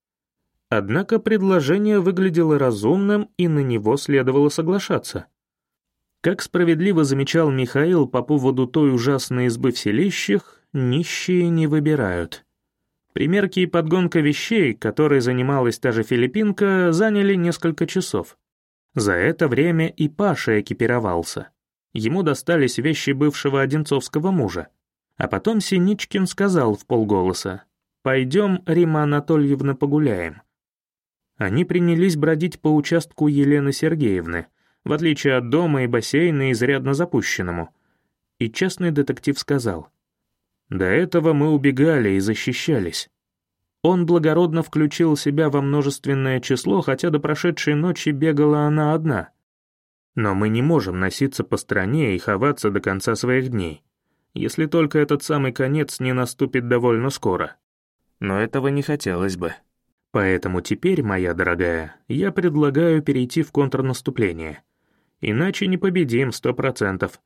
Однако предложение выглядело разумным, и на него следовало соглашаться. Как справедливо замечал Михаил по поводу той ужасной избы в селищах, нищие не выбирают. Примерки и подгонка вещей, которой занималась та же филиппинка, заняли несколько часов. За это время и Паша экипировался. Ему достались вещи бывшего одинцовского мужа. А потом Синичкин сказал вполголоса: «Пойдем, Рима Анатольевна, погуляем». Они принялись бродить по участку Елены Сергеевны, в отличие от дома и бассейна, изрядно запущенному. И частный детектив сказал: «До этого мы убегали и защищались». Он благородно включил себя во множественное число, хотя до прошедшей ночи бегала она одна. Но мы не можем носиться по стране и ховаться до конца своих дней, если только этот самый конец не наступит довольно скоро. Но этого не хотелось бы. Поэтому теперь, моя дорогая, я предлагаю перейти в контрнаступление. Иначе не победим сто процентов.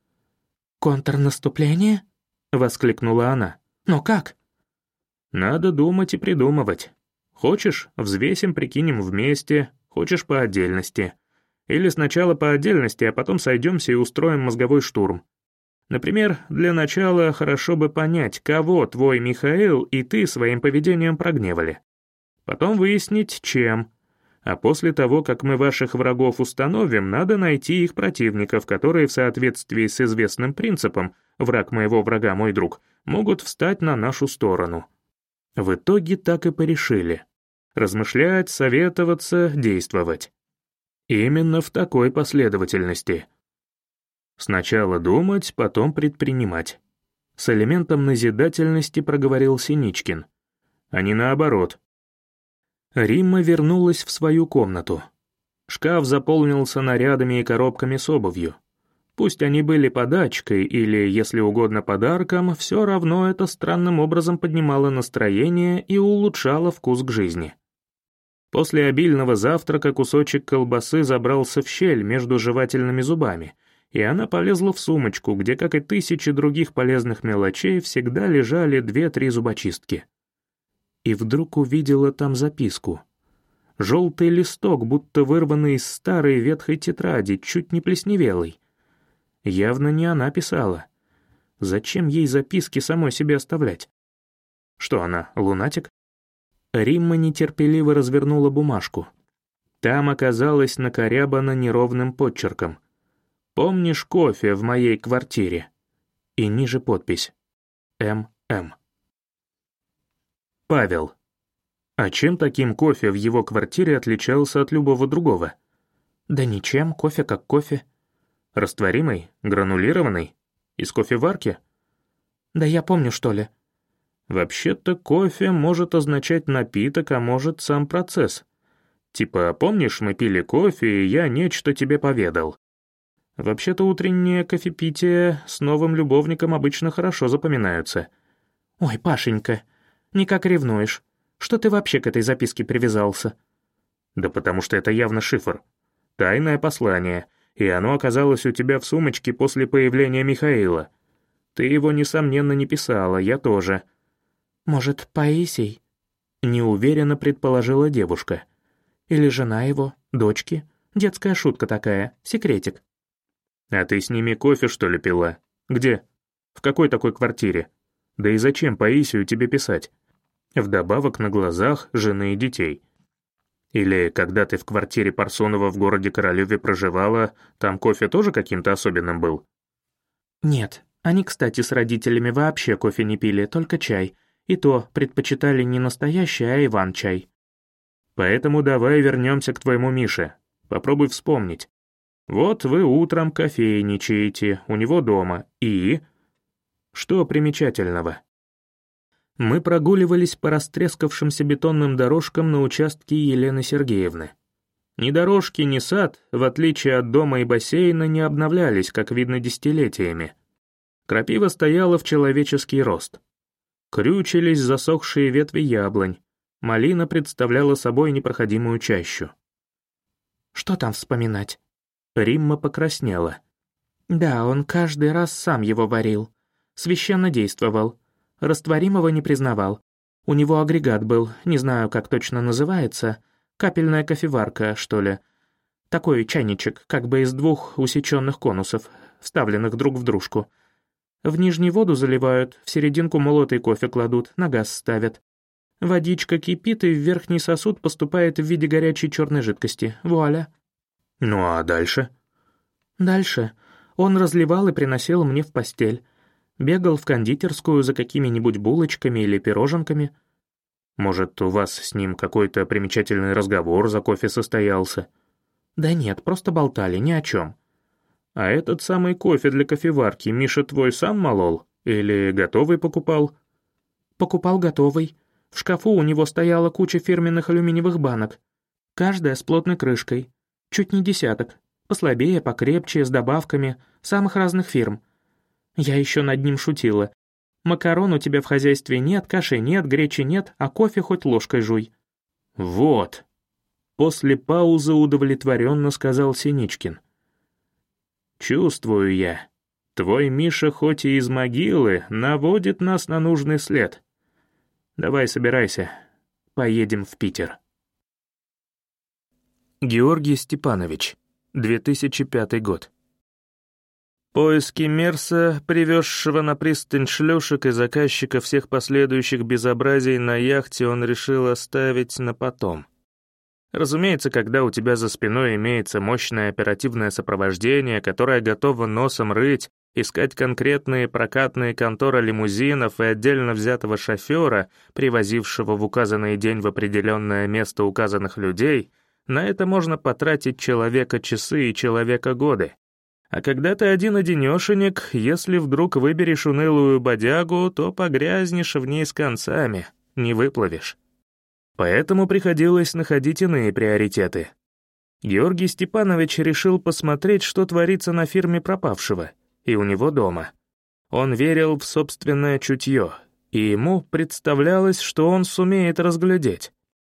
«Контрнаступление?» — воскликнула она. «Но как?» «Надо думать и придумывать. Хочешь, взвесим, прикинем вместе, хочешь по отдельности. Или сначала по отдельности, а потом сойдемся и устроим мозговой штурм. Например, для начала хорошо бы понять, кого твой Михаил и ты своим поведением прогневали. Потом выяснить, чем. А после того, как мы ваших врагов установим, надо найти их противников, которые в соответствии с известным принципом «враг моего врага, мой друг», могут встать на нашу сторону». В итоге так и порешили. Размышлять, советоваться, действовать. Именно в такой последовательности. Сначала думать, потом предпринимать. С элементом назидательности проговорил Синичкин. А не наоборот. Римма вернулась в свою комнату. Шкаф заполнился нарядами и коробками с обувью. Пусть они были подачкой или, если угодно, подарком, все равно это странным образом поднимало настроение и улучшало вкус к жизни. После обильного завтрака кусочек колбасы забрался в щель между жевательными зубами, и она полезла в сумочку, где, как и тысячи других полезных мелочей, всегда лежали две-три зубочистки. И вдруг увидела там записку. Желтый листок, будто вырванный из старой ветхой тетради, чуть не плесневелый. Явно не она писала. Зачем ей записки самой себе оставлять? Что она, лунатик? Римма нетерпеливо развернула бумажку. Там оказалось накорябано неровным подчерком: «Помнишь кофе в моей квартире?» И ниже подпись: М М. Павел. А чем таким кофе в его квартире отличался от любого другого? «Да ничем, кофе как кофе». Растворимый? Гранулированный? Из кофеварки? «Да я помню, что ли». Вообще-то кофе может означать напиток, а может сам процесс. Типа, помнишь, мы пили кофе, и я нечто тебе поведал. Вообще-то утреннее кофепитие с новым любовником обычно хорошо запоминаются. «Ой, Пашенька, никак ревнуешь. Что ты вообще к этой записке привязался?» «Да потому что это явно шифр. Тайное послание, и оно оказалось у тебя в сумочке после появления Михаила. Ты его, несомненно, не писала, я тоже». «Может, Паисий?» — неуверенно предположила девушка. «Или жена его, дочки? Детская шутка такая, секретик». «А ты с ними кофе, что ли, пила? Где? В какой такой квартире? Да и зачем Паисию тебе писать? Вдобавок на глазах жены и детей. Или когда ты в квартире Парсонова в городе Королеве проживала, там кофе тоже каким-то особенным был?» «Нет, они, кстати, с родителями вообще кофе не пили, только чай. И то предпочитали не настоящий, а Иван-чай». «Поэтому давай вернемся к твоему Мише. Попробуй вспомнить. Вот вы утром кофейничаете у него дома, и...» «Что примечательного?» Мы прогуливались по растрескавшимся бетонным дорожкам на участке Елены Сергеевны. Ни дорожки, ни сад, в отличие от дома и бассейна, не обновлялись, как видно, десятилетиями. Крапива стояла в человеческий рост. Крючились засохшие ветви яблонь. Малина представляла собой непроходимую чащу. «Что там вспоминать?» Римма покраснела. «Да, он каждый раз сам его варил. Священно действовал. Растворимого не признавал. У него агрегат был, не знаю, как точно называется, капельная кофеварка, что ли. Такой чайничек, как бы из двух усеченных конусов, вставленных друг в дружку. В нижнюю воду заливают, в серединку молотый кофе кладут, на газ ставят. Водичка кипит, и в верхний сосуд поступает в виде горячей черной жидкости. Вуаля». «Ну а дальше?» «Дальше. Он разливал и приносил мне в постель. Бегал в кондитерскую за какими-нибудь булочками или пироженками». «Может, у вас с ним какой-то примечательный разговор за кофе состоялся?» «Да нет, просто болтали, ни о чем». «А этот самый кофе для кофеварки Миша твой сам молол? Или готовый покупал?» «Покупал готовый. В шкафу у него стояла куча фирменных алюминиевых банок. Каждая с плотной крышкой. Чуть не десяток. Послабее, покрепче, с добавками, самых разных фирм. Я еще над ним шутила. Макарон у тебя в хозяйстве нет, каши нет, гречи нет, а кофе хоть ложкой жуй». «Вот», — после паузы удовлетворенно сказал Синичкин. «Чувствую я. Твой Миша хоть и из могилы, наводит нас на нужный след. Давай собирайся, поедем в Питер». Георгий Степанович, две тысячи пятый год. Поиски Мерса, привезшего на пристань шлюшек и заказчика всех последующих безобразий на яхте, он решил оставить на потом. Разумеется, когда у тебя за спиной имеется мощное оперативное сопровождение, которое готово носом рыть, искать конкретные прокатные конторы лимузинов и отдельно взятого шофера, привозившего в указанный день в определенное место указанных людей, на это можно потратить человека часы и человека годы. А когда ты один-одинешенек, если вдруг выберешь унылую бодягу, то погрязнешь в ней с концами, не выплывешь. Поэтому приходилось находить иные приоритеты. Георгий Степанович решил посмотреть, что творится на фирме пропавшего, и у него дома. Он верил в собственное чутье, и ему представлялось, что он сумеет разглядеть.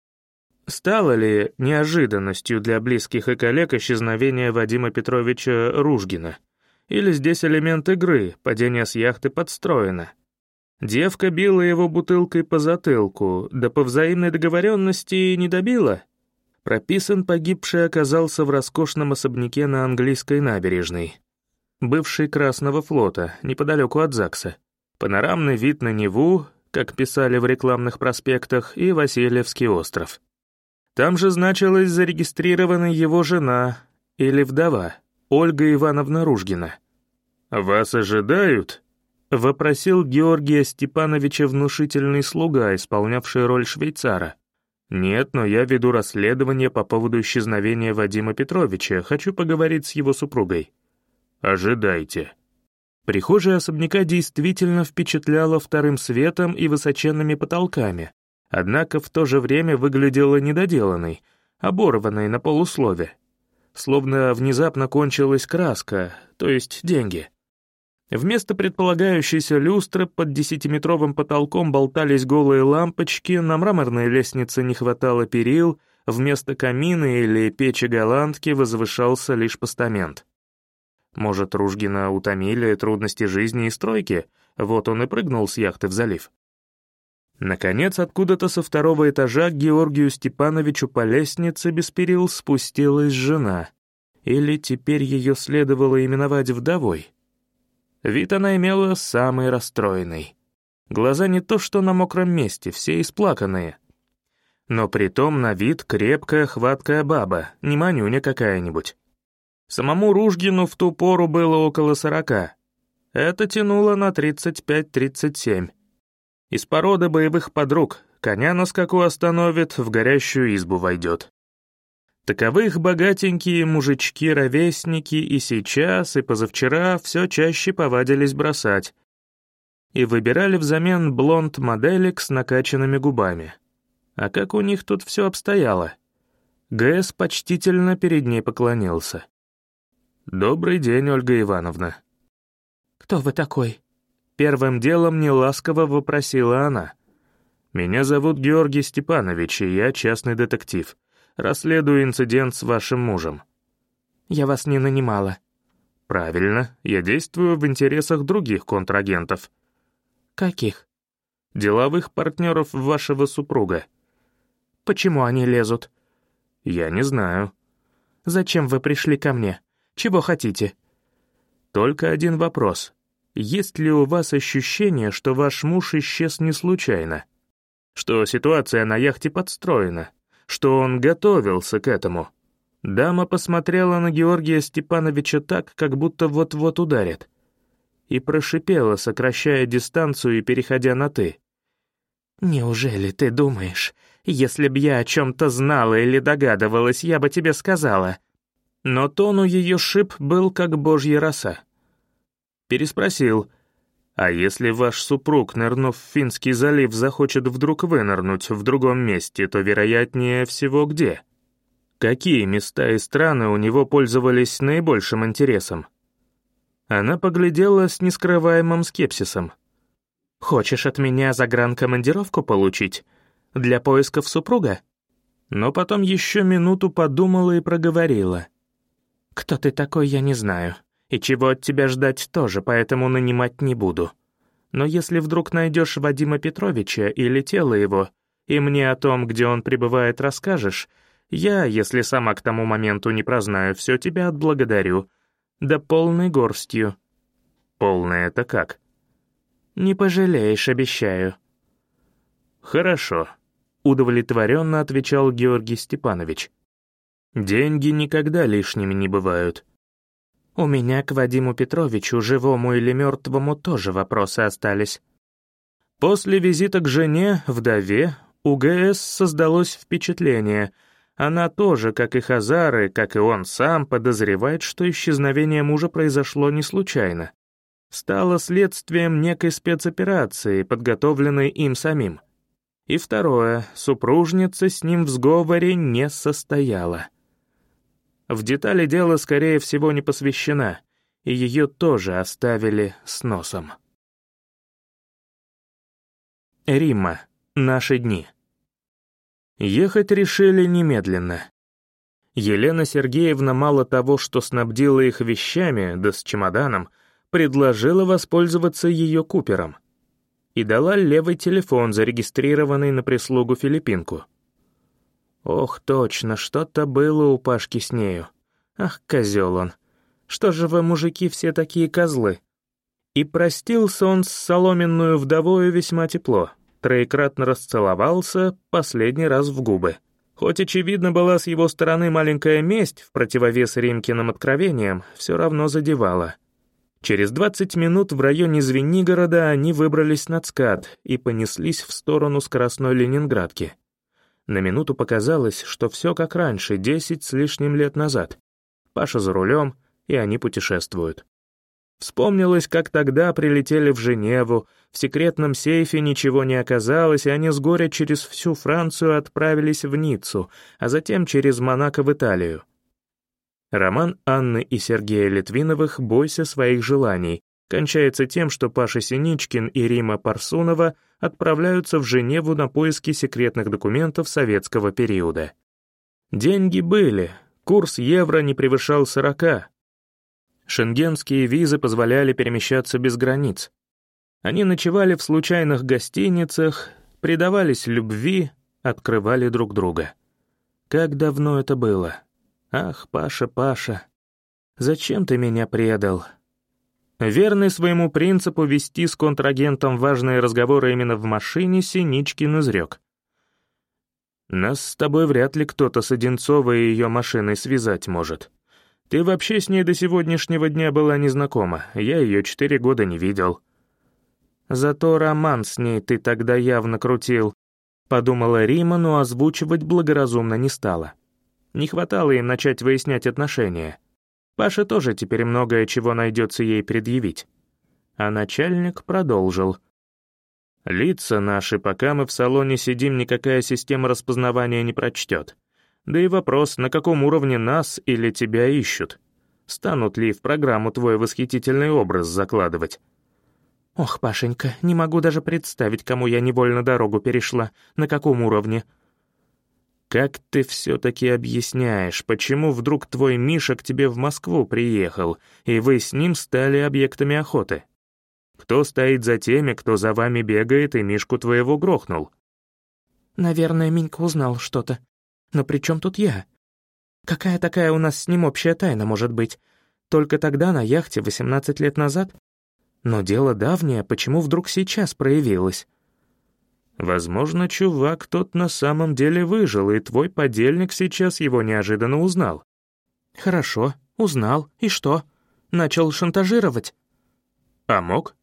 Стало ли неожиданностью для близких и коллег исчезновение Вадима Петровича Ружгина? Или здесь элемент игры, падение с яхты подстроено? Девка била его бутылкой по затылку, да по взаимной договоренности не добила. Прописан погибший оказался в роскошном особняке на английской набережной, бывшей Красного флота, неподалеку от ЗАГСа. Панорамный вид на Неву, как писали в рекламных проспектах, и Васильевский остров. Там же значилась зарегистрирована его жена или вдова, Ольга Ивановна Ружгина. «Вас ожидают?» — вопросил Георгия Степановича внушительный слуга, исполнявший роль швейцара. «Нет, но я веду расследование по поводу исчезновения Вадима Петровича, хочу поговорить с его супругой». «Ожидайте». Прихожая особняка действительно впечатляла вторым светом и высоченными потолками, однако в то же время выглядела недоделанной, оборванной на полуслове. Словно внезапно кончилась краска, то есть деньги. Вместо предполагающейся люстры под десятиметровым потолком болтались голые лампочки, на мраморной лестнице не хватало перил, вместо камина или печи голландки возвышался лишь постамент. Может, Ружгина утомили трудности жизни и стройки, вот он и прыгнул с яхты в залив. Наконец, откуда-то со второго этажа к Георгию Степановичу по лестнице без перил спустилась жена. Или теперь ее следовало именовать вдовой. Вид она имела самый расстроенный. Глаза не то что на мокром месте, все исплаканные. Но притом на вид крепкая, хваткая баба, не манюня какая-нибудь. Самому Ружгину в ту пору было около сорока. Это тянуло на тридцать пять тридцать семь. Из породы боевых подруг, коня на скаку остановит, в горящую избу войдет. Таковых богатенькие мужички-ровесники и сейчас, и позавчера все чаще повадились бросать. И выбирали взамен блонд-моделек с накачанными губами. А как у них тут все обстояло? ГС почтительно перед ней поклонился. «Добрый день, Ольга Ивановна». «Кто вы такой?» Первым делом неласково вопросила она. «Меня зовут Георгий Степанович, и я частный детектив. Расследую инцидент с вашим мужем». «Я вас не нанимала». «Правильно, я действую в интересах других контрагентов». «Каких?» «Деловых партнеров вашего супруга». «Почему они лезут?» «Я не знаю». «Зачем вы пришли ко мне? Чего хотите?» «Только один вопрос. Есть ли у вас ощущение, что ваш муж исчез не случайно? Что ситуация на яхте подстроена? Что он готовился к этому?» Дама посмотрела на Георгия Степановича так, как будто вот-вот ударит, и прошипела, сокращая дистанцию и переходя на «ты». «Неужели ты думаешь, если б я о чем-то знала или догадывалась, я бы тебе сказала?» Но тон у ее шип был как божья роса. Переспросил: «А если ваш супруг, нырнув в Финский залив, захочет вдруг вынырнуть в другом месте, то вероятнее всего где? Какие места и страны у него пользовались наибольшим интересом?» Она поглядела с нескрываемым скепсисом. «Хочешь от меня загранкомандировку получить? Для поисков супруга?» Но потом еще минуту подумала и проговорила. «Кто ты такой, я не знаю, и чего от тебя ждать тоже, поэтому нанимать не буду. Но если вдруг найдешь Вадима Петровича или тело его, и мне о том, где он пребывает, расскажешь, я, если сама к тому моменту не прознаю все, тебя отблагодарю. Да полной горстью». «Полной — это как?» «Не пожалеешь, обещаю». «Хорошо», — удовлетворенно отвечал Георгий Степанович. «Деньги никогда лишними не бывают». «У меня к Вадиму Петровичу, живому или мертвому, тоже вопросы остались». После визита к жене, вдове, у ГС создалось впечатление. Она тоже, как и Хазары, как и он сам, подозревает, что исчезновение мужа произошло не случайно. Стало следствием некой спецоперации, подготовленной им самим. И второе, супружница с ним в сговоре не состояла. В детали дела, скорее всего, не посвящена, и ее тоже оставили с носом. Римма. Наши дни. Ехать решили немедленно. Елена Сергеевна мало того, что снабдила их вещами, да с чемоданом, предложила воспользоваться ее купером и дала левый телефон, зарегистрированный на прислугу филиппинку. Ох, точно, что-то было у Пашки с нею. Ах, козел он. Что же вы, мужики, все такие козлы? И простился он с соломенную вдовою весьма тепло, троекратно расцеловался, последний раз в губы. Хоть, очевидно, была с его стороны маленькая месть в противовес Римкиным откровениям, все равно задевала. Через двадцать минут в районе Звенигорода они выбрались на ЦКАД и понеслись в сторону скоростной Ленинградки. На минуту показалось, что все как раньше, десять с лишним лет назад. Паша за рулем, и они путешествуют. Вспомнилось, как тогда прилетели в Женеву, в секретном сейфе ничего не оказалось, и они с горя через всю Францию отправились в Ниццу, а затем через Монако в Италию. Роман Анны и Сергея Литвиновых «Бойся своих желаний» кончается тем, что Паша Синичкин и Римма Парсунова отправляются в Женеву на поиски секретных документов советского периода. Деньги были, курс евро не превышал сорока. Шенгенские визы позволяли перемещаться без границ. Они ночевали в случайных гостиницах, предавались любви, открывали друг друга. Как давно это было? Ах, Паша, Паша, зачем ты меня предал? Верный своему принципу вести с контрагентом важные разговоры именно в машине, Синичкин изрек: «Нас с тобой вряд ли кто-то с Одинцовой и ее машиной связать может. Ты вообще с ней до сегодняшнего дня была незнакома, я ее четыре года не видел». «Зато роман с ней ты тогда явно крутил», — подумала Римма, но озвучивать благоразумно не стала. Не хватало им начать выяснять отношения. Паша тоже теперь многое чего найдется ей предъявить. А начальник продолжил. «Лица наши, пока мы в салоне сидим, никакая система распознавания не прочтет. Да и вопрос, на каком уровне нас или тебя ищут. Станут ли в программу твой восхитительный образ закладывать? Ох, Пашенька, не могу даже представить, кому я невольно дорогу перешла, на каком уровне. Как ты все-таки объясняешь, почему вдруг твой Миша к тебе в Москву приехал, и вы с ним стали объектами охоты? Кто стоит за теми, кто за вами бегает и Мишку твоего грохнул? Наверное, Минька узнал что-то. Но при чем тут я? Какая такая у нас с ним общая тайна может быть? Только тогда на яхте восемнадцать лет назад? Но дело давнее, почему вдруг сейчас проявилось? Возможно, чувак тот на самом деле выжил, и твой подельник сейчас его неожиданно узнал. Хорошо, узнал. И что? Начал шантажировать? А мог?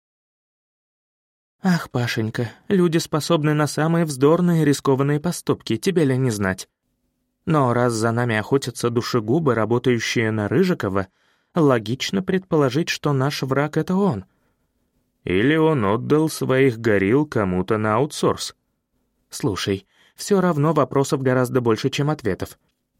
Ах, Пашенька, люди способны на самые вздорные и рискованные поступки, тебе ли не знать. Но раз за нами охотятся душегубы, работающие на Рыжикова, логично предположить, что наш враг — это он. Или он отдал своих горилл кому-то на аутсорс. Слушай, все равно вопросов гораздо больше, чем ответов.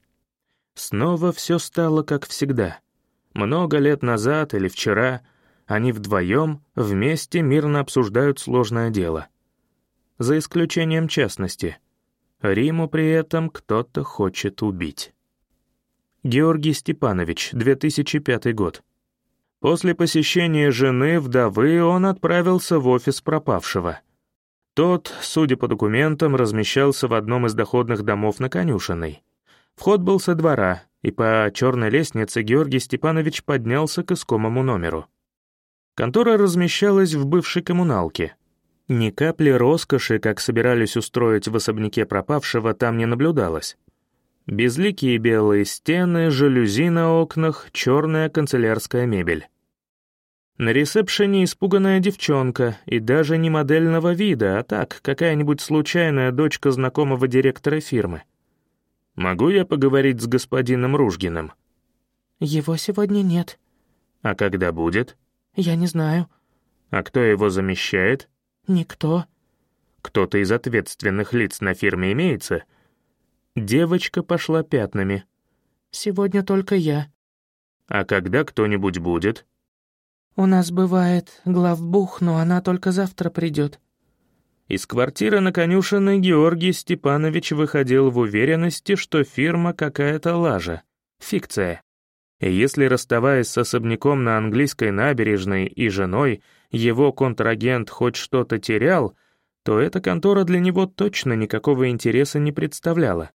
Снова все стало как всегда. Много лет назад или вчера они вдвоем вместе мирно обсуждают сложное дело. За исключением частности. Риму при этом кто-то хочет убить. Георгий Степанович, две тысячи пятый год. После посещения жены, вдовы, он отправился в офис пропавшего. Тот, судя по документам, размещался в одном из доходных домов на Конюшенной. Вход был со двора, и по черной лестнице Георгий Степанович поднялся к искомому номеру. Контора размещалась в бывшей коммуналке. Ни капли роскоши, как собирались устроить в особняке пропавшего, там не наблюдалось. Безликие белые стены, жалюзи на окнах, черная канцелярская мебель. На ресепшене испуганная девчонка, и даже не модельного вида, а так, какая-нибудь случайная дочка знакомого директора фирмы. «Могу я поговорить с господином Ружгиным?» «Его сегодня нет». «А когда будет?» «Я не знаю». «А кто его замещает?» «Никто». «Кто-то из ответственных лиц на фирме имеется?» Девочка пошла пятнами. «Сегодня только я». «А когда кто-нибудь будет?» «У нас бывает главбух, но она только завтра придет». Из квартиры на Конюшенной Георгий Степанович выходил в уверенности, что фирма какая-то лажа, фикция. И если, расставаясь с особняком на английской набережной и женой, его контрагент хоть что-то терял, то эта контора для него точно никакого интереса не представляла.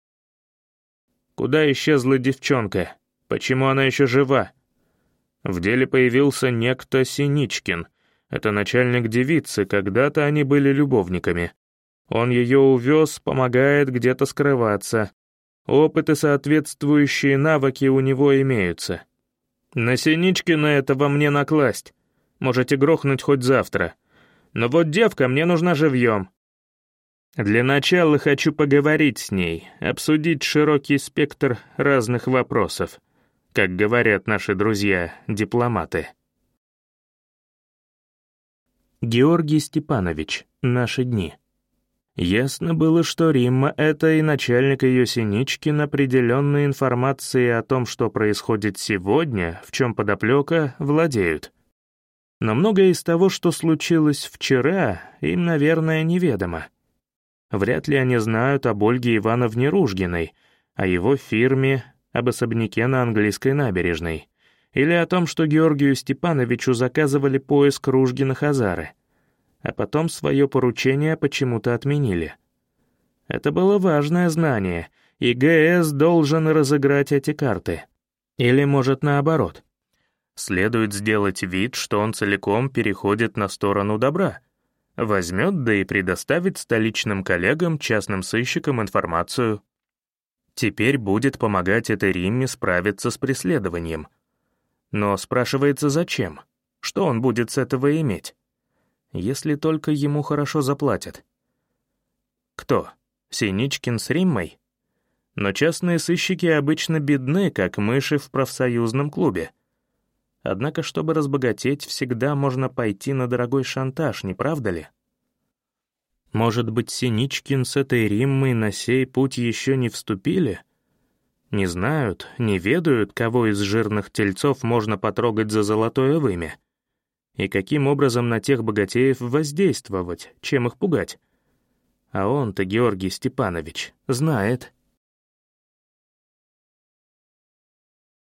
Куда исчезла девчонка? Почему она еще жива? В деле появился некто Синичкин. Это начальник девицы, когда-то они были любовниками. Он ее увез, помогает где-то скрываться. Опыт и соответствующие навыки у него имеются. На Синичкина этого мне накласть. Можете грохнуть хоть завтра. Но вот девка мне нужна живьем. Для начала хочу поговорить с ней, обсудить широкий спектр разных вопросов, как говорят наши друзья-дипломаты. Георгий Степанович. Наши дни. Ясно было, что Римма — это и начальник ее Синичкин определенной информацией о том, что происходит сегодня, в чем подоплека, владеют. Но многое из того, что случилось вчера, им, наверное, неведомо. Вряд ли они знают об Ольге Ивановне Ружгиной, о его фирме, об особняке на английской набережной, или о том, что Георгию Степановичу заказывали поиск Ружгина-Хазары, а потом свое поручение почему-то отменили. Это было важное знание, и ГС должен разыграть эти карты. Или, может, наоборот. Следует сделать вид, что он целиком переходит на сторону добра, возьмет, да и предоставит столичным коллегам, частным сыщикам информацию. Теперь будет помогать этой Римме справиться с преследованием. Но спрашивается, зачем? Что он будет с этого иметь? Если только ему хорошо заплатят. Кто? Синичкин с Риммой? Но частные сыщики обычно бедны, как мыши в профсоюзном клубе. Однако, чтобы разбогатеть, всегда можно пойти на дорогой шантаж, не правда ли? Может быть, Синичкин с этой Риммой на сей путь еще не вступили? Не знают, не ведают, кого из жирных тельцов можно потрогать за золотое вымя? И каким образом на тех богатеев воздействовать, чем их пугать? А он-то, Георгий Степанович, знает.